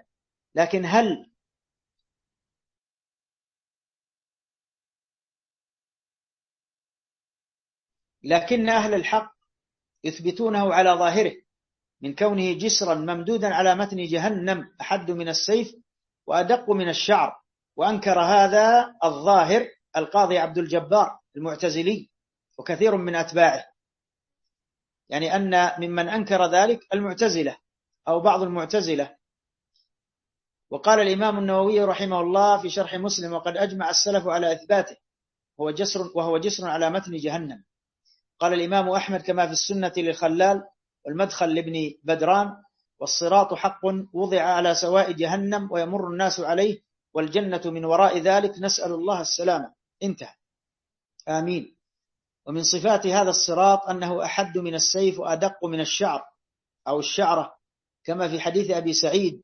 Speaker 1: لكن أهل الحق يثبتونه على ظاهره من كونه جسرا ممدودا على متن جهنم أحد من السيف وأدق من الشعر. وأنكر هذا الظاهر القاضي عبد الجبار المعتزلي وكثير من أتباعه، يعني أن ممن أنكر ذلك المعتزلة أو بعض المعتزلة. وقال الإمام النووي رحمه الله في شرح مسلم: وقد أجمع السلف على إثباته، وهو جسر على متن جهنم. قال الإمام أحمد كما في السنة للخلال والمدخل لابن بدران: والصراط حق وضع على سواء جهنم ويمر الناس عليه، والجنة من وراء ذلك، نسأل الله السلامة. انتهى. آمين. ومن صفات هذا الصراط أنه أحد من السيف وأدق من الشعر أو الشعرة، كما في حديث أبي سعيد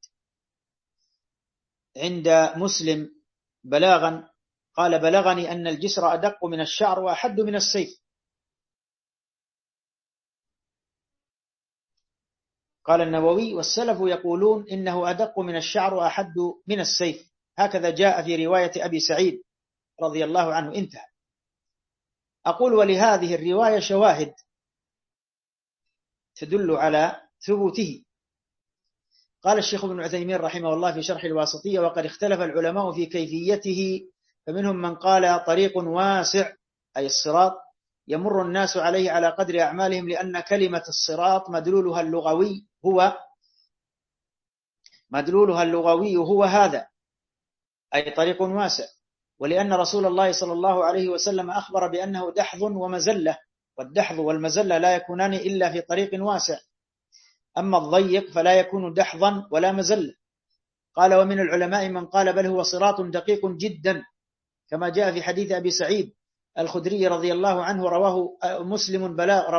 Speaker 1: عند مسلم بلاغا قال: بلغني أن الجسر أدق من الشعر وأحد من السيف. قال النووي: والسلف يقولون إنه أدق من الشعر وأحد من السيف، هكذا جاء في رواية أبي سعيد رضي الله عنه. انتهى. أقول: ولهذه الرواية شواهد تدل على ثبوته. قال الشيخ ابن عثيمين رحمه الله في شرح الواسطية: وقد اختلف العلماء في كيفيته، فمنهم من قال طريق واسع أي الصراط يمر الناس عليه على قدر أعمالهم، لأن كلمة الصراط مدلولها اللغوي هو هذا، أي طريق واسع، ولأن رسول الله صلى الله عليه وسلم أخبر بأنه دحض ومزلة، والدحض والمزلة لا يكونان إلا في طريق واسع، أما الضيق فلا يكون دحضا ولا مزلة. قال: ومن العلماء من قال بل هو صراط دقيق جدا، كما جاء في حديث أبي سعيد الخدري رضي الله عنه رواه مسلم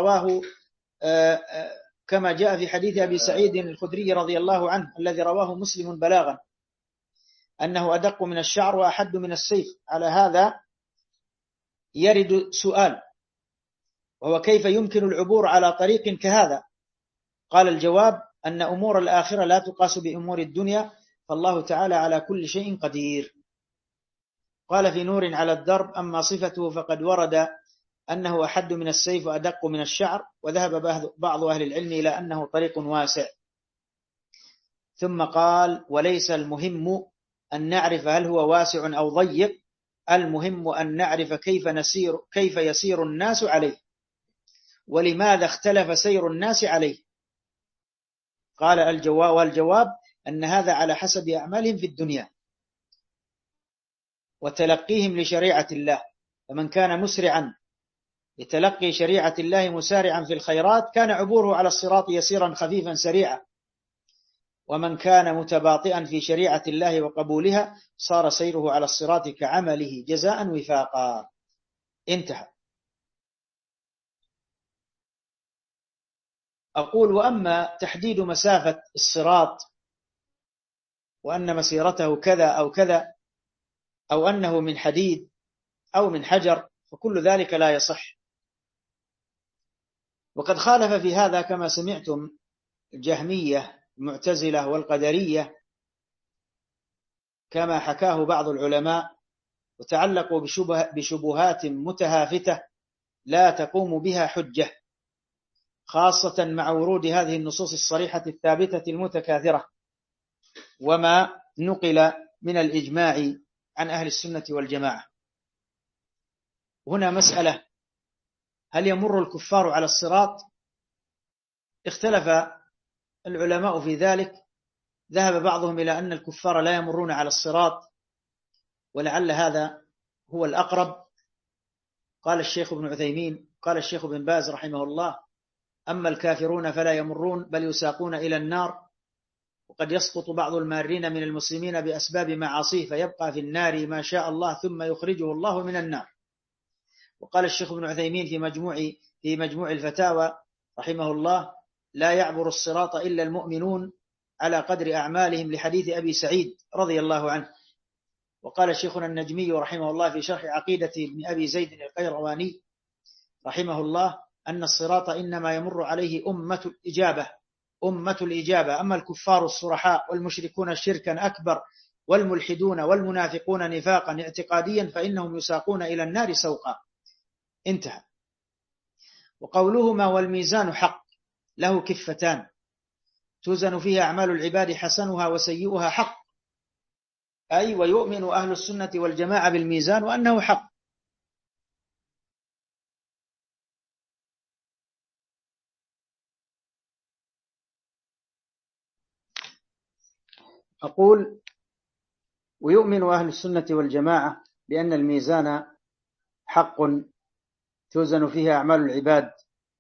Speaker 1: كما جاء في حديث أبي سعيد الخدري رضي الله عنه الذي رواه مسلم بلاغا أنه أدق من الشعر وأحد من السيف. على هذا يرد سؤال، وهو: كيف يمكن العبور على طريق كهذا؟ قال: الجواب أن أمور الآخرة لا تقاس بأمور الدنيا، فالله تعالى على كل شيء قدير. قال في نور على الدرب: أما صفته فقد ورد أنه أحد من السيف وأدق من الشعر، وذهب بعض أهل العلم إلى أنه طريق واسع. ثم قال: وليس المهم أن نعرف هل هو واسع أو ضيق، المهم أن نعرف كيف يسير الناس عليه، ولماذا اختلف سير الناس عليه. قال: والجواب أن هذا على حسب أعمالهم في الدنيا وتلقيهم لشريعة الله، فمن كان مسرعا لتلقي شريعة الله مسارعا في الخيرات كان عبوره على الصراط يسيرا خفيفا سريعا، ومن كان متباطئا في شريعة الله وقبولها صار سيره على الصراط كعمله جزاء وفاقا. انتهى. أقول: وأما تحديد مسافة الصراط وأن مسيرته كذا أو كذا، أو أنه من حديد أو من حجر، فكل ذلك لا يصح. وقد خالف في هذا كما سمعتم الجهمية المعتزلة والقدرية كما حكاه بعض العلماء، وتعلقوا بشبهات متهافتة لا تقوم بها حجة، خاصة مع ورود هذه النصوص الصريحة الثابتة المتكاثرة وما نقل من الإجماع عن أهل السنة والجماعة. هنا مسألة: هل يمر الكفار على الصراط؟ اختلف العلماء في ذلك، ذهب بعضهم إلى أن الكفار لا يمرون على الصراط، ولعل هذا هو الأقرب. قال الشيخ ابن عثيمين، قال الشيخ بن باز رحمه الله: أما الكافرون فلا يمرون بل يساقون إلى النار، وقد يسقط بعض المارين من المسلمين بأسباب معاصيه فيبقى في النار ما شاء الله ثم يخرجه الله من النار. وقال الشيخ ابن عثيمين في مجموع الفتاوى رحمه الله: لا يعبر الصراط إلا المؤمنون على قدر أعمالهم، لحديث أبي سعيد رضي الله عنه. وقال شيخنا النجمي رحمه الله في شرح عقيدة ابن أبي زيد القيرواني رحمه الله أن الصراط إنما يمر عليه أمة الإجابة، أما الكفار الصرحاء والمشركون شركا أكبر والملحدون والمنافقون نفاقا اعتقاديا فإنهم يساقون إلى النار سوقا. انتهى. وقولهما: والميزان حق له كفتان توزن فيها أعمال العباد حسنها وسيئها حق، أي ويؤمن أهل السنة والجماعة بالميزان وأنه حق. أقول: ويؤمن أهل السنة والجماعة بأن الميزان حق توزن فيها أعمال العباد،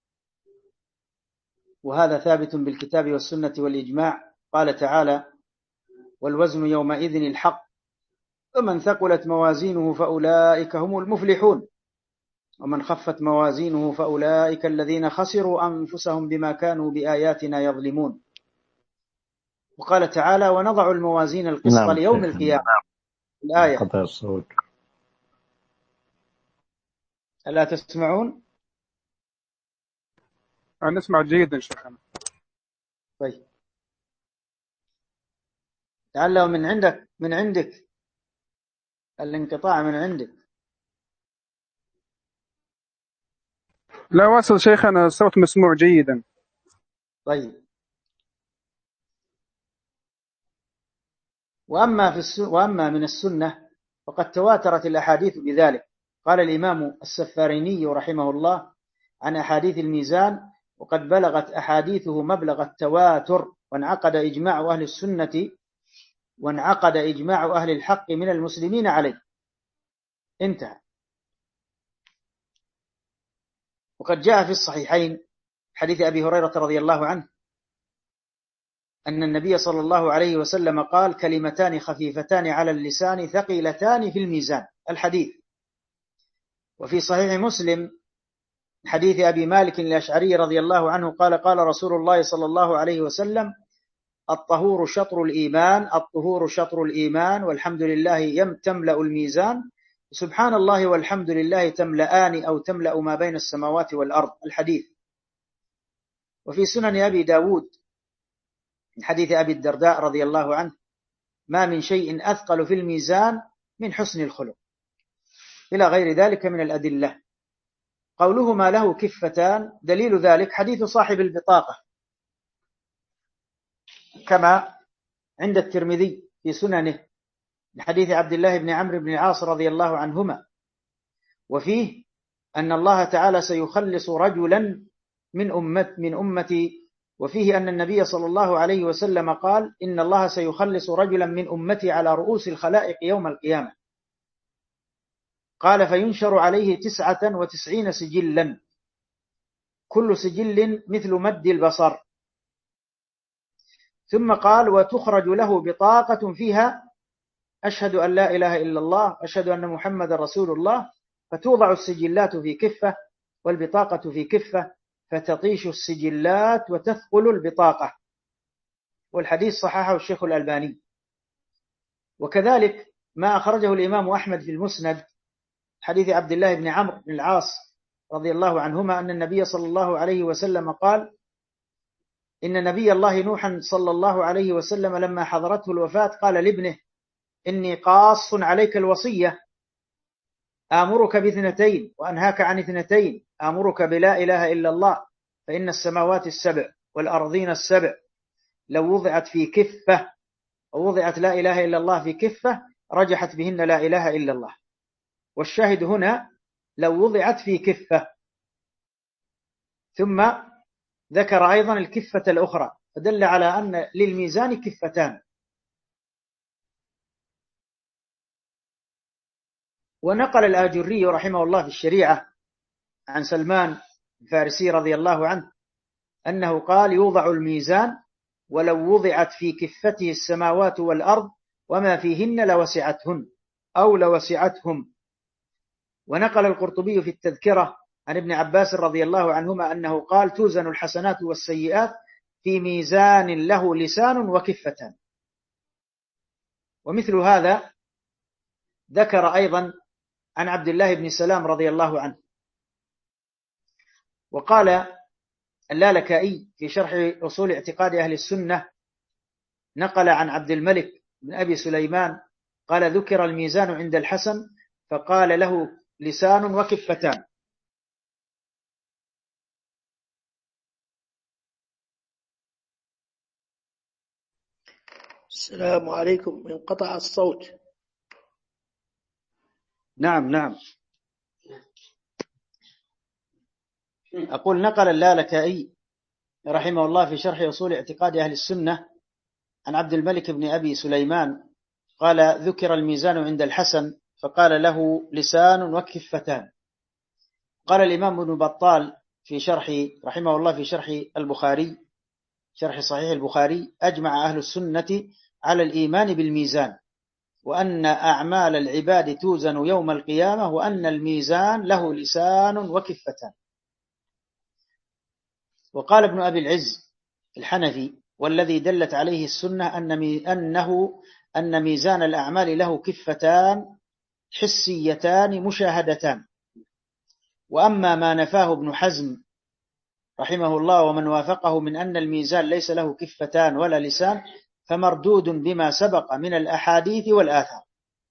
Speaker 1: وهذا ثابت بالكتاب والسنة والإجماع. قال تعالى: والوزن يومئذ الحق فمن ثقلت موازينه فأولئك هم المفلحون ومن خفت موازينه فأولئك الذين خسروا أنفسهم بما كانوا بآياتنا يظلمون. وقال تعالى: ونضع الموازين القسط ليوم القيامة. الآية.
Speaker 3: قطع الصوت.
Speaker 1: ألا تسمعون؟
Speaker 4: نسمع جيدا شيخنا.
Speaker 1: طيب، لعله من عندك الانقطاع من عندك.
Speaker 4: لا، واصل شيخنا، الصوت مسموع جيدا.
Speaker 1: طيب، وأما من السنة فقد تواترت الأحاديث بذلك. قال الإمام السفاريني رحمه الله عن أحاديث الميزان: وقد بلغت أحاديثه مبلغ التواتر، وانعقد إجماع أهل الحق من المسلمين عليه. انتهى. وقد جاء في الصحيحين حديث أبي هريرة رضي الله عنه أن النبي صلى الله عليه وسلم قال: كلمتان خفيفتان على اللسان ثقيلتان في الميزان. الحديث. وفي صحيح مسلم حديث أبي مالك الأشعري رضي الله عنه قال: قال رسول الله صلى الله عليه وسلم: الطهور شطر الإيمان والحمد لله تملأ الميزان، سبحان الله والحمد لله تملأان أو تملأ ما بين السماوات والأرض. الحديث. وفي سنن أبي داود من حديث أبي الدرداء رضي الله عنه: ما من شيء أثقل في الميزان من حسن الخلق، إلى غير ذلك من الأدلة. قولهما له كفتان دليل ذلك حديث صاحب البطاقة كما عند الترمذي في سننه من حديث عبد الله بن عمرو بن العاص رضي الله عنهما، وفيه أن الله تعالى سيخلص رجلا من أمتي، وفيه أن النبي صلى الله عليه وسلم قال: إن الله سيخلص رجلا من أمتي على رؤوس الخلائق يوم القيامة. قال: فينشر عليه 99 سجلا، كل سجل مثل مد البصر. ثم قال: وتخرج له بطاقة فيها أشهد أن لا إله إلا الله أشهد أن محمد رسول الله، فتوضع السجلات في كفة والبطاقة في كفة، فتطيش السجلات وتثقل البطاقة. والحديث صححه الشيخ الألباني. وكذلك ما أخرجه الإمام أحمد في المسند حديث عبد الله بن عمرو بن العاص رضي الله عنهما أن النبي صلى الله عليه وسلم قال: إن نبي الله نوحا صلى الله عليه وسلم لما حضرته الوفاة قال لابنه: إني قاص عليك الوصية، آمرك باثنتين وأنهاك عن اثنتين، آمرك بلا إله إلا الله، فإن السماوات السبع والأرضين السبع لو وضعت في كفة، أو وضعت لا إله إلا الله في كفة رجحت بهن لا إله إلا الله. والشاهد هنا لو وضعت في كفة. ثم ذكر أيضا الكفة الأخرى، فدل على أن للميزان كفتان. ونقل الآجري رحمه الله في الشريعة عن سلمان الفارسي رضي الله عنه أنه قال: يوضع الميزان ولو وضعت في كفته السماوات والأرض وما فيهن لوسعتهن أو لوسعتهم. ونقل القرطبي في التذكرة عن ابن عباس رضي الله عنهما أنه قال: توزن الحسنات والسيئات في ميزان له لسان وكفتان. ومثل هذا ذكر أيضا عن عبد الله بن سلام رضي الله عنه. وقال اللالكائي في شرح أصول اعتقاد أهل السنة، نقل عن عبد الملك بن أبي سليمان قال: ذكر الميزان عند الحسن فقال له لسان وكفتان.
Speaker 2: السلام عليكم. انقطع الصوت.
Speaker 1: نعم. أقول نقل اللالكائي رحمه الله في شرح أصول اعتقاد أهل السنة عن عبد الملك بن أبي سليمان قال: ذكر الميزان عند الحسن فقال له لسان وكفتان. قال الإمام ابن بطال في شرح رحمه الله في شرح البخاري، شرح صحيح البخاري: أجمع أهل السنة على الإيمان بالميزان، وأن أعمال العباد توزن يوم القيامة، وأن الميزان له لسان وكفتان. وقال ابن أبي العز الحنفي: والذي دلت عليه السنة أن ميزان الأعمال له كفتان حسيتان مشاهدتان. وأما ما نفاه ابن حزم رحمه الله ومن وافقه من أن الميزان ليس له كفتان ولا لسان فمردود بما سبق من الأحاديث والآثار.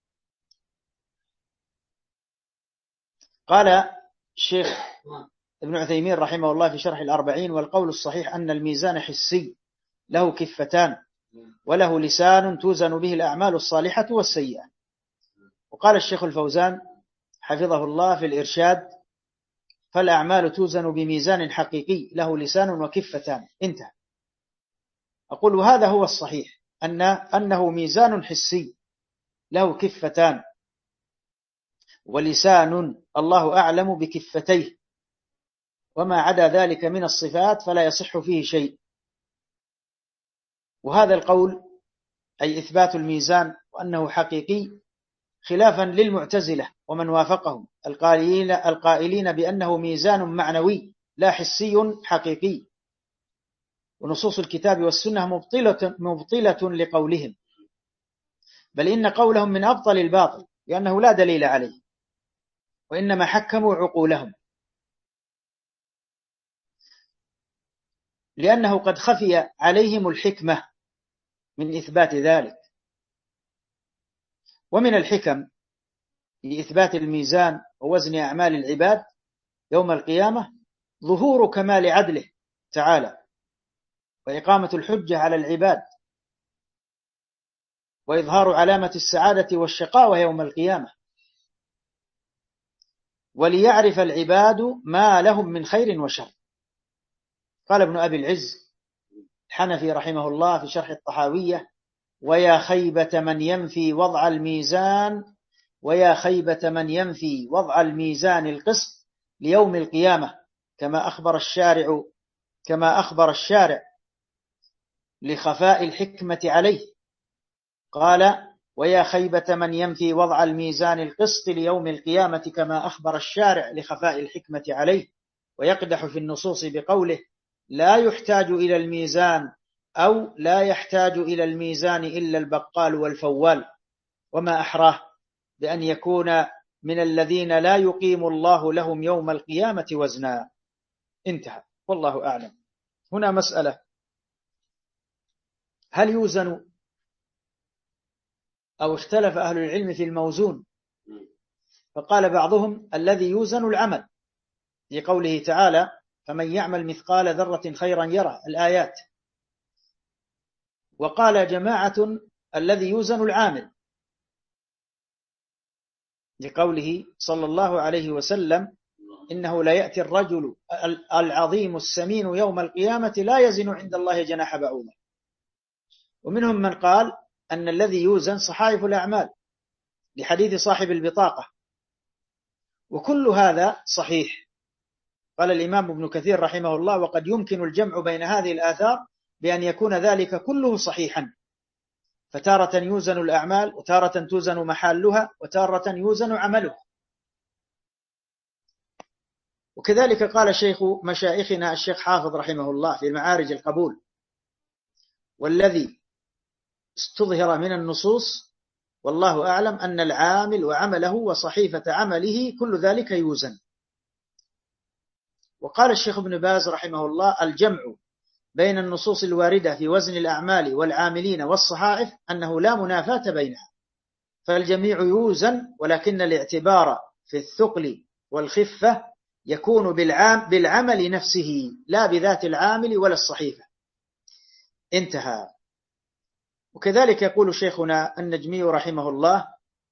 Speaker 1: قال الشيخ ابن عثيمين رحمه الله في شرح الأربعين: والقول الصحيح أن الميزان حسي له كفتان وله لسان توزن به الأعمال الصالحة والسيئة. وقال الشيخ الفوزان حفظه الله في الإرشاد: فالأعمال توزن بميزان حقيقي له لسان وكفتان. انتهى. أقول هذا هو الصحيح، أنه ميزان حسي له كفتان ولسان الله أعلم بكفتيه، وما عدا ذلك من الصفات فلا يصح فيه شيء. وهذا القول أي إثبات الميزان وأنه حقيقي خلافا للمعتزلة ومن وافقهم القائلين بأنه ميزان معنوي لا حسي حقيقي. ونصوص الكتاب والسنة مبطلة لقولهم، بل إن قولهم من أبطل الباطل، لأنه لا دليل عليه، وإنما حكموا عقولهم، لأنه قد خفي عليهم الحكمة من إثبات ذلك. ومن الحكم في إثبات الميزان ووزن أعمال العباد يوم القيامة ظهور كمال عدله تعالى، وإقامة الحجة على العباد، وإظهار علامة السعادة والشقاوة يوم القيامة، وليعرف العباد ما لهم من خير وشر. قال ابن أبي العز الحنفي رحمه الله في شرح الطحاوية: ويا خيبة من ينفي وضع الميزان، ويا خيبة من ينفي وضع الميزان القسط ليوم القيامة، كما أخبر الشارع لخفاء الحكمة عليه. قال: ويا خيبة من ينفي وضع الميزان القسط ليوم القيامة كما أخبر الشارع لخفاء الحكمة عليه. ويقدح في النصوص بقوله لا يحتاج إلى الميزان أو لا يحتاج إلى الميزان إلا البقال والفوال، وما أحراه بأن يكون من الذين لا يقيم الله لهم يوم القيامة وزنا. انتهى، والله أعلم. هنا مسألة: هل يوزن، أو اختلف أهل العلم في الموزون، فقال بعضهم الذي يوزن العمل لقوله تعالى فمن يعمل مثقال ذرة خيرا يره، الآيات. وقال جماعة الذي يوزن العامل لقوله صلى الله عليه وسلم إنه لا يأتي الرجل العظيم السمين يوم القيامة لا يزن عند الله جناح بعوضة. ومنهم من قال أن الذي يوزن صحائف الأعمال لحديث صاحب البطاقة، وكل هذا صحيح. قال الإمام ابن كثير رحمه الله وقد يمكن الجمع بين هذه الآثار بأن يكون ذلك كله صحيحا، فتارة يوزن الأعمال، وتارة توزن محلها، وتارة يوزن عملها. وكذلك قال شيخ مشايخنا الشيخ حافظ رحمه الله في معارج القبول: والذي استظهر من النصوص والله أعلم أن العامل وعمله وصحيفة عمله كل ذلك يوزن. وقال الشيخ ابن باز رحمه الله: الجمع بين النصوص الواردة في وزن الأعمال والعاملين والصحائف أنه لا منافاة بينها، فالجميع يوزن، ولكن الاعتبار في الثقل والخفة يكون بالعمل نفسه لا بذات العامل ولا الصحيفة. انتهى. وكذلك يقول شيخنا النجمي رحمه الله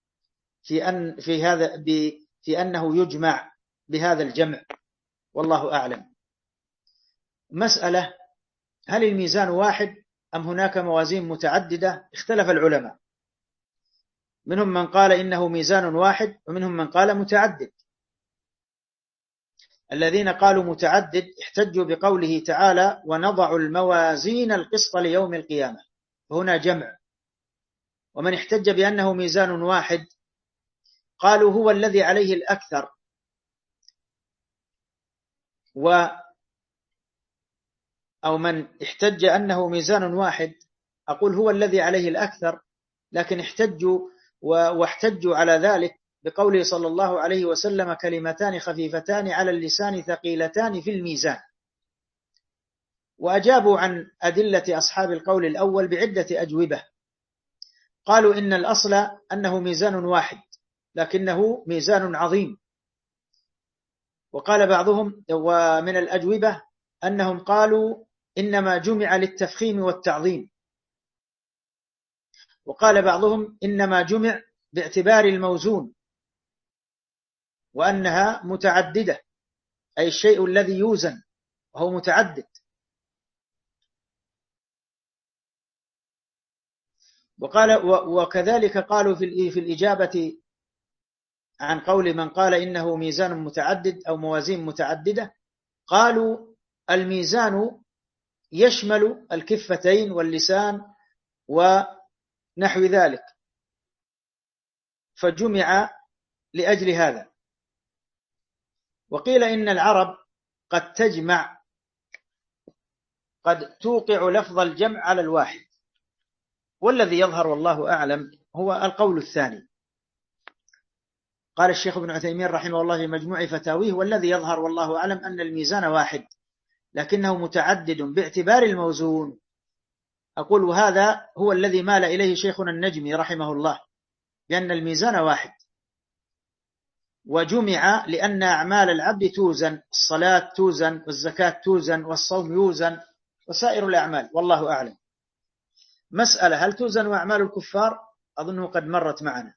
Speaker 1: في أنه يجمع بهذا الجمع، والله أعلم. مسألة: هل الميزان واحد أم هناك موازين متعددة؟ اختلف العلماء، منهم من قال إنه ميزان واحد، ومنهم من قال متعدد. الذين قالوا متعدد احتجوا بقوله تعالى ونضع الموازين القسط ليوم القيامة، هنا جمع. ومن احتج بأنه ميزان واحد قالوا هو الذي عليه الأكثر، أو من احتج أنه ميزان واحد أقول هو الذي عليه الأكثر، لكن واحتجوا على ذلك بقوله صلى الله عليه وسلم كلمتان خفيفتان على اللسان ثقيلتان في الميزان. وأجابوا عن أدلة أصحاب القول الأول بعدة أجوبة. قالوا إن الأصل أنه ميزان واحد لكنه ميزان عظيم. وقال بعضهم، ومن الأجوبة أنهم قالوا إنما جمع للتفخيم والتعظيم. وقال بعضهم إنما جمع باعتبار الموزون، وأنها متعددة، أي الشيء الذي يوزن وهو متعدد. وكذلك قالوا في الإجابة عن قول من قال إنه ميزان متعدد أو موازين متعددة، قالوا الميزان يشمل الكفتين واللسان ونحو ذلك، فجمع لأجل هذا. وقيل إن العرب قد تجمع، قد توقع لفظ الجمع على الواحد، والذي يظهر والله أعلم هو القول الثاني. قال الشيخ ابن عثيمين رحمه الله في مجموع فتاويه: والذي يظهر والله أعلم أن الميزان واحد لكنه متعدد باعتبار الموزون. أقول هذا هو الذي مال إليه شيخنا النجمي رحمه الله، بأن الميزان واحد، وجمع لأن أعمال العبد توزن، الصلاة توزن، والزكاة توزن، والصوم يوزن، وسائر الأعمال، والله أعلم. مسألة: هل توزن أعمال الكفار؟ أظنه قد مرت معنا،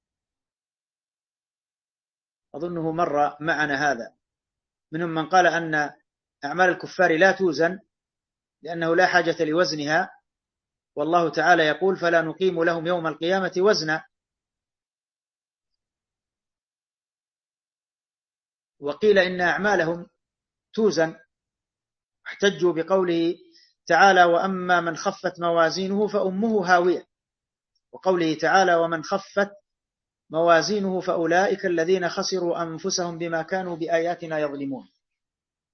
Speaker 1: أظنه مر معنا هذا. منهم من قال أن أعمال الكفار لا توزن لأنه لا حاجة لوزنها، والله تعالى يقول فلا نقيم لهم يوم القيامة وزنا. وقيل إن أعمالهم توزن، احتجوا بقوله تعالى وأما من خفت موازينه فأمه هاوية، وقوله تعالى ومن خفت موازينه فأولئك الذين خسروا أنفسهم بما كانوا بآياتنا يظلمون.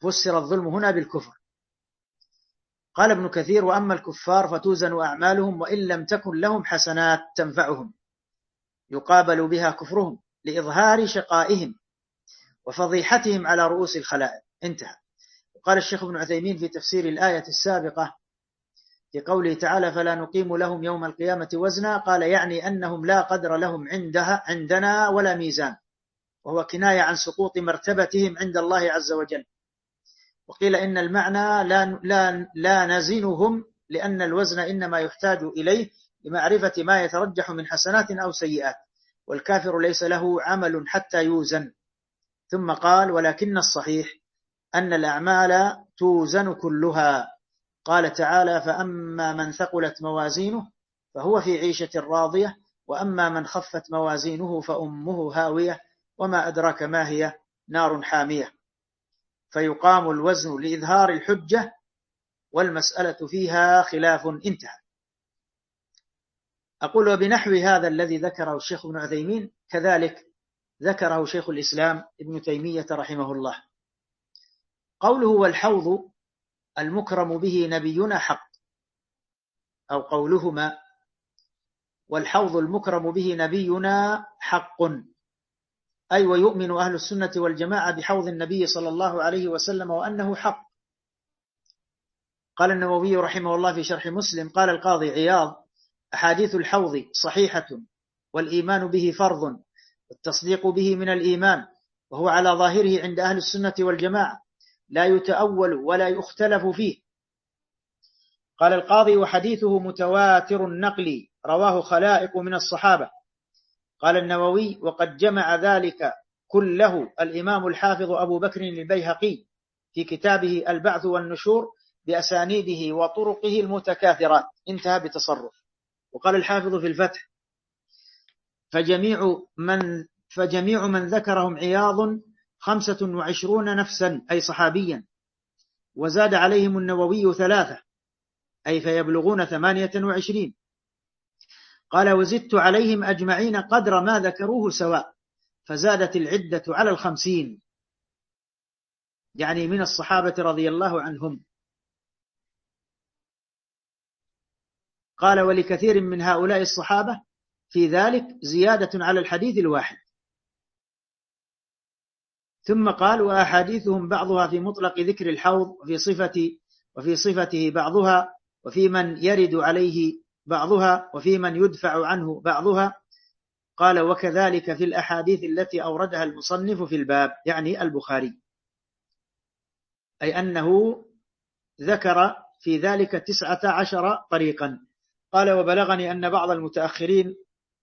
Speaker 1: فسر الظلم هنا بالكفر. قال ابن كثير: وأما الكفار فتوزن أعمالهم وإن لم تكن لهم حسنات تنفعهم يقابل بها كفرهم لإظهار شقائهم وفضيحتهم على رؤوس الخلائق. انتهى. وقال الشيخ ابن عثيمين في تفسير الآية السابقة في قوله تعالى: فلا نقيم لهم يوم القيامة وزنا، قال يعني أنهم لا قدر لهم عندنا ولا ميزان، وهو كناية عن سقوط مرتبتهم عند الله عز وجل. وقيل إن المعنى لا نزنهم، لأن الوزن إنما يحتاج إليه لمعرفة ما يترجح من حسنات أو سيئات، والكافر ليس له عمل حتى يوزن. ثم قال: ولكن الصحيح أن الأعمال توزن كلها. قال تعالى: فأما من ثقلت موازينه فهو في عيشة راضية، وأما من خفت موازينه فأمه هاوية، وما أدراك ما هي، نار حامية. فيقام الوزن لإظهار الحجة، والمسألة فيها خلاف. انتهى. أقول: وبنحو هذا الذي ذكره الشيخ ابن عثيمين كذلك ذكره شيخ الإسلام ابن تيمية رحمه الله. قوله: والحوض المكرم به نبينا حق، أو قولهما: والحوض المكرم به نبينا حق، أي ويؤمن أهل السنة والجماعة بحوض النبي صلى الله عليه وسلم وأنه حق. قال النووي رحمه الله في شرح مسلم: قال القاضي عياض: أحاديث الحوض صحيحة، والإيمان به فرض، والتصديق به من الإيمان، وهو على ظاهره عند أهل السنة والجماعة، لا يتأول ولا يختلف فيه. قال القاضي: وحديثه متواتر النقل، رواه خلائق من الصحابة. قال النووي: وقد جمع ذلك كله الإمام الحافظ أبو بكر البيهقي في كتابه البعث والنشور بأسانيده وطرقه المتكاثرات. انتهى بتصرف. وقال الحافظ في الفتح: فجميع من ذكرهم عياض 25 نفسا، أي صحابيا، وزاد عليهم النووي 3، أي فيبلغون 28. قال: وزدت عليهم أجمعين قدر ما ذكروه سواء، فزادت العدة على 50، يعني من الصحابة رضي الله عنهم. قال: ولكثير من هؤلاء الصحابة في ذلك زيادة على الحديث الواحد. ثم قال: وأحاديثهم بعضها في مطلق ذكر الحوض وفي صفته بعضها، وفي من يرد عليه بعضها، وفي من يدفع عنه بعضها. قال: وكذلك في الأحاديث التي أوردها المصنف في الباب، يعني البخاري، أي أنه ذكر في ذلك 19 طريقا. قال: وبلغني أن بعض المتأخرين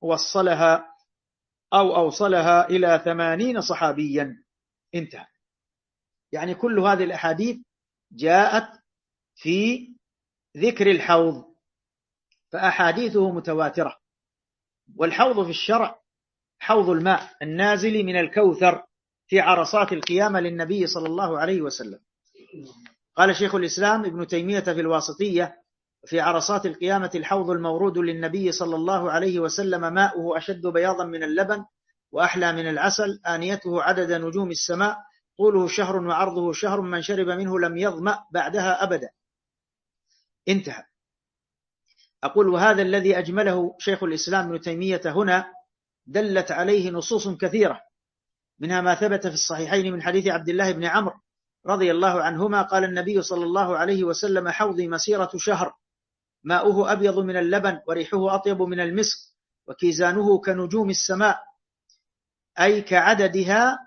Speaker 1: أوصلها إلى 80 صحابيا. انتهى. يعني كل هذه الأحاديث جاءت في ذكر الحوض، فأحاديثه متواترة. والحوض في الشرع حوض الماء النازل من الكوثر في عرصات القيامة للنبي صلى الله عليه وسلم. قال شيخ الإسلام ابن تيمية في الواسطية: في عرصات القيامة الحوض المورود للنبي صلى الله عليه وسلم ماؤه أشد بياضا من اللبن وأحلى من العسل، آنيته عدد نجوم السماء، طوله شهر وعرضه شهر، من شرب منه لم يظمأ بعدها أبدا. انتهى. أقول: وهذا الذي أجمله شيخ الإسلام ابن تيمية هنا دلت عليه نصوص كثيرة، منها ما ثبت في الصحيحين من حديث عبد الله بن عمرو رضي الله عنهما قال النبي صلى الله عليه وسلم: حوضي مسيرة شهر، ماؤه أبيض من اللبن، وريحه أطيب من المسك، وكيزانه كنجوم السماء، أي كعددها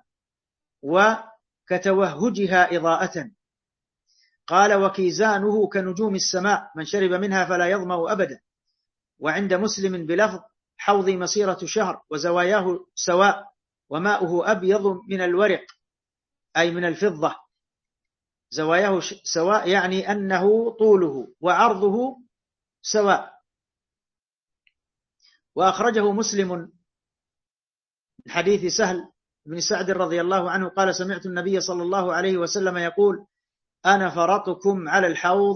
Speaker 1: وكتوهجها إضاءة. قال: وكيزانه كنجوم السماء، من شرب منها فلا يظمأ أبدا. وعند مسلم بلفظ: حوضي مسيرة شهر، وزواياه سواء، وماؤه أبيض من الورق، أي من الفضة. زواياه سواء يعني أنه طوله وعرضه سواء. وأخرجه مسلم من حديث سهل بن سعد رضي الله عنه قال: سمعت النبي صلى الله عليه وسلم يقول: أنا فرطكم على الحوض،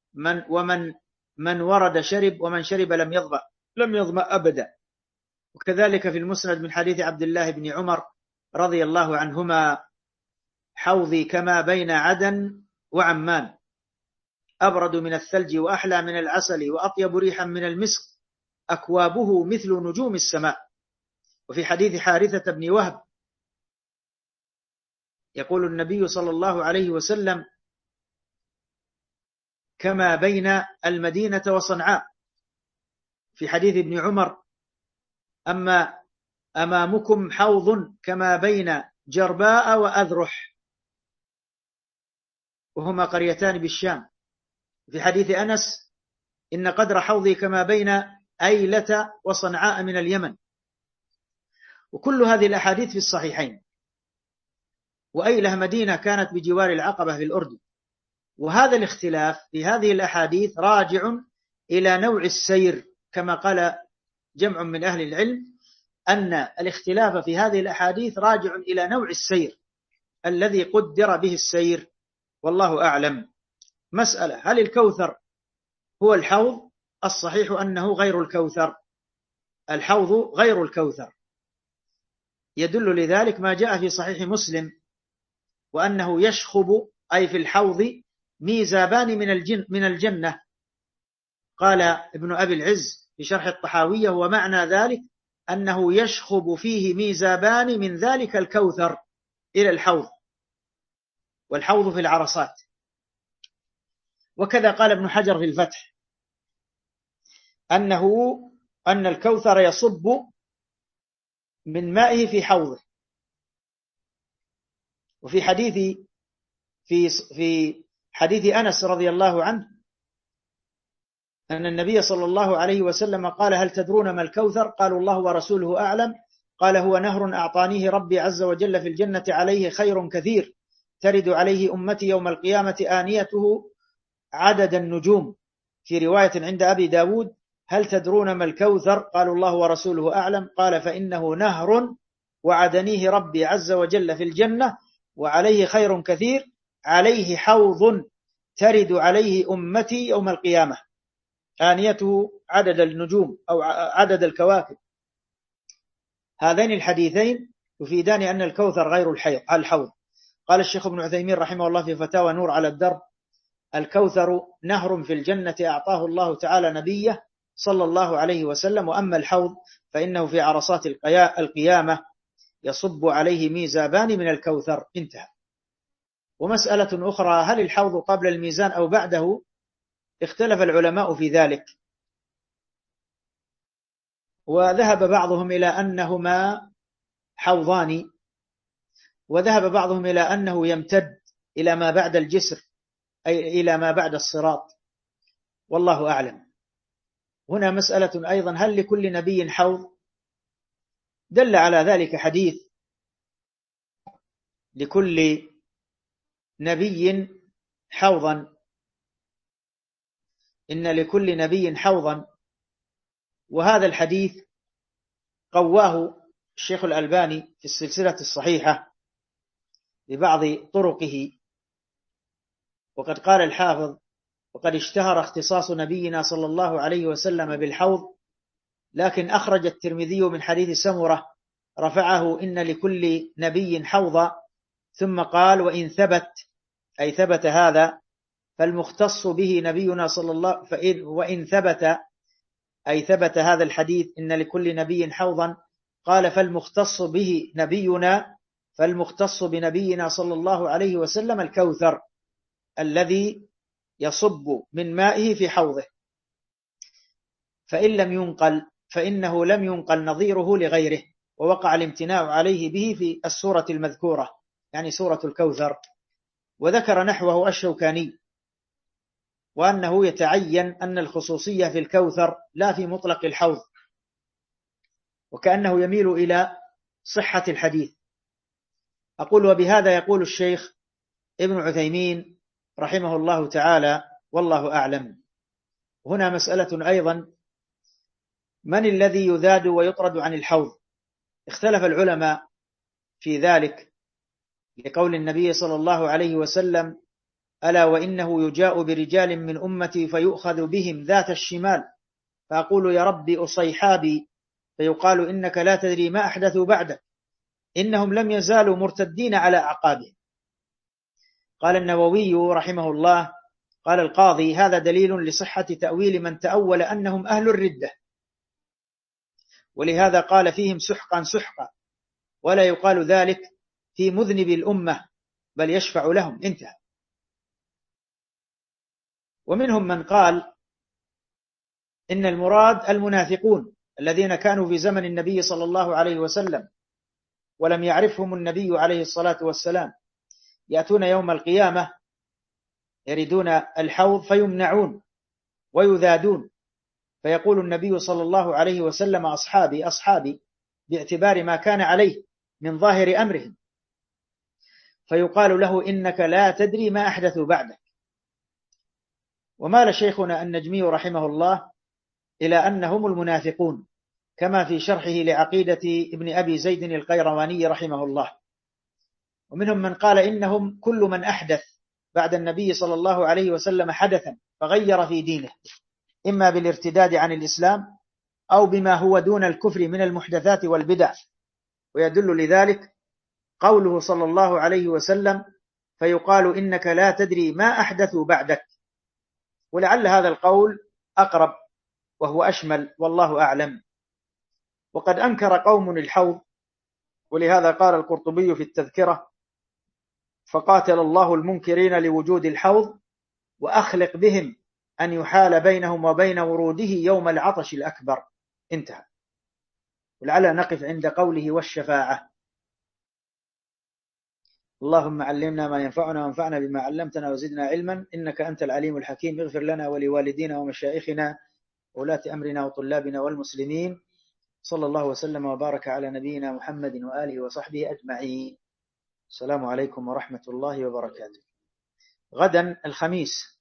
Speaker 1: من ورد شرب، ومن شرب لم يظمأ أبدا. وكذلك في المسند من حديث عبد الله بن عمر رضي الله عنهما حوضي كما بين عدن وعمان، أبرد من الثلج وأحلى من العسل وأطيب ريحا من المسك، أكوابه مثل نجوم السماء. وفي حديث حارثة بن وهب يقول النبي صلى الله عليه وسلم: كما بين المدينة وصنعاء. في حديث ابن عمر: أما أمامكم حوض كما بين جرباء وأذرح، وهما قريتان بالشام. في حديث أنس: إن قدر حوضي كما بين أيلة وصنعاء من اليمن. وكل هذه الأحاديث في الصحيحين. وأيلة مدينة كانت بجوار العقبة في الأردن. وهذا الاختلاف في هذه الأحاديث راجع إلى نوع السير، كما قال جمع من أهل العلم أن الاختلاف في هذه الأحاديث راجع إلى نوع السير الذي قدر به السير، والله أعلم. مسألة: هل الكوثر هو الحوض؟ الصحيح أنه غير الكوثر، الحوض غير الكوثر. يدل لذلك ما جاء في صحيح مسلم وأنه يشخب، أي في الحوض، ميزابان من الجنة. قال ابن أبي العز في شرح الطحاوية: ومعنى ذلك أنه يشخب فيه ميزابان من ذلك الكوثر إلى الحوض، والحوض في العرصات. وكذا قال ابن حجر في الفتح أن الكوثر يصب من مائه في حوضه. وفي حديث أنس رضي الله عنه أن النبي صلى الله عليه وسلم قال: هل تدرون ما الكوثر؟ قالوا: الله ورسوله أعلم. قال: هو نهر أعطانيه ربي عز وجل في الجنة، عليه خير كثير، ترد عليه أمتي يوم القيامة، آنيته عدد النجوم. في رواية عند أبي داود: هل تدرون ما الكوثر؟ قالوا: الله ورسوله أعلم. قال: فإنه نهر وعدنيه ربي عز وجل في الجنة، وعليه خير كثير، عليه حوض ترد عليه أمتي يوم القيامة، آنيته عدد النجوم أو عدد الكواكب. هذين الحديثين يفيدان أن الكوثر غير الحوض. قال الشيخ ابن عثيمين رحمه الله في فتاوى نور على الدرب: الكوثر نهر في الجنة أعطاه الله تعالى نبيه صلى الله عليه وسلم، وأما الحوض فإنه في عرصات القيامة يصب عليه ميزابان من الكوثر. انتهى. ومسألة أخرى: هل الحوض قبل الميزان أو بعده؟ اختلف العلماء في ذلك، وذهب بعضهم إلى أنهما حوضان، وذهب بعضهم إلى أنه يمتد إلى ما بعد الجسر، أي إلى ما بعد الصراط، والله أعلم. هنا مسألة أيضا: هل لكل نبي حوض؟ دل على ذلك حديث: لكل نبي حوضا، إن لكل نبي حوضا. وهذا الحديث قواه الشيخ الألباني في السلسلة الصحيحة ببعض طرقه. وقد قال الحافظ: وقد اشتهر اختصاص نبينا صلى الله عليه وسلم بالحوض، لكن أخرج الترمذي من حديث سمرة رفعه: إن لكل نبي حوضا، ثم قال: وإن ثبت، أي ثبت هذا، فالمختص به نبينا صلى الله وإن ثبت، أي ثبت هذا الحديث إن لكل نبي حوضا، قال: فالمختص بنبينا صلى الله عليه وسلم الكوثر الذي يصب من مائه في حوضه. فإنه لم ينقل نظيره لغيره، ووقع الامتناع عليه به في السورة المذكورة، يعني سورة الكوثر. وذكر نحوه الشوكاني، وأنه يتعين أن الخصوصية في الكوثر لا في مطلق الحوض، وكأنه يميل إلى صحة الحديث. أقول: وبهذا يقول الشيخ ابن عثيمين رحمه الله تعالى، والله أعلم. هنا مسألة أيضا: من الذي يذاد ويطرد عن الحوض؟ اختلف العلماء في ذلك، لقول النبي صلى الله عليه وسلم: ألا وإنه يجاء برجال من أمتي فيؤخذ بهم ذات الشمال، فأقول: يا ربي أصيحابي، فيقال: إنك لا تدري ما أحدثوا بعدك، إنهم لم يزالوا مرتدين على أعقابهم. قال النووي رحمه الله، قال القاضي: هذا دليل لصحة تأويل من تأول أنهم أهل الردة، ولهذا قال فيهم سحقا سحقا، ولا يقال ذلك في مذنب الأمة بل يشفع لهم. انتهى. ومنهم من قال إن المراد المنافقون الذين كانوا في زمن النبي صلى الله عليه وسلم ولم يعرفهم النبي عليه الصلاة والسلام، يأتون يوم القيامة يريدون الحوض فيمنعون ويذادون، فيقول النبي صلى الله عليه وسلم: أصحابي أصحابي، باعتبار ما كان عليه من ظاهر أمرهم، فيقال له: إنك لا تدري ما أحدثوا بعدك. ومال شيخنا النجمي رحمه الله إلى أنهم المنافقون، كما في شرحه لعقيدة ابن أبي زيد القيرواني رحمه الله. ومنهم من قال إنهم كل من أحدث بعد النبي صلى الله عليه وسلم حدثا فغير في دينه، إما بالارتداد عن الإسلام أو بما هو دون الكفر من المحدثات والبدع. ويدل لذلك قوله صلى الله عليه وسلم: فيقال إنك لا تدري ما أحدثوا بعدك. ولعل هذا القول أقرب وهو أشمل، والله أعلم. وقد أنكر قوم الحوض، ولهذا قال القرطبي في التذكرة: فقاتل الله المنكرين لوجود الحوض وأخلق بهم أن يحال بينهم وبين وروده يوم العطش الأكبر. انتهى. ولعل نقف عند قوله والشفاعة. اللهم علمنا ما ينفعنا وانفعنا بما علمتنا وزدنا علما، إنك أنت العليم الحكيم. اغفر لنا ولوالدينا ومشايخنا وولاة أمرنا وطلابنا والمسلمين. صلى الله وسلم وبارك على نبينا محمد وآله وصحبه أجمعين. السلام عليكم ورحمة الله وبركاته. غدا الخميس،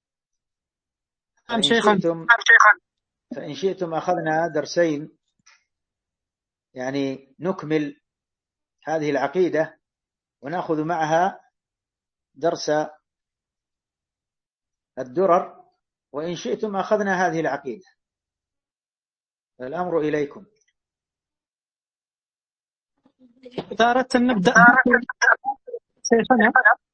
Speaker 1: فإن شئتم أخذنا درسين، يعني نكمل هذه العقيدة ونأخذ معها درس الدرر، وإن شئتم أخذنا هذه العقيدة. الأمر إليكم.
Speaker 3: إذا أردت أن نبدأ شيخنا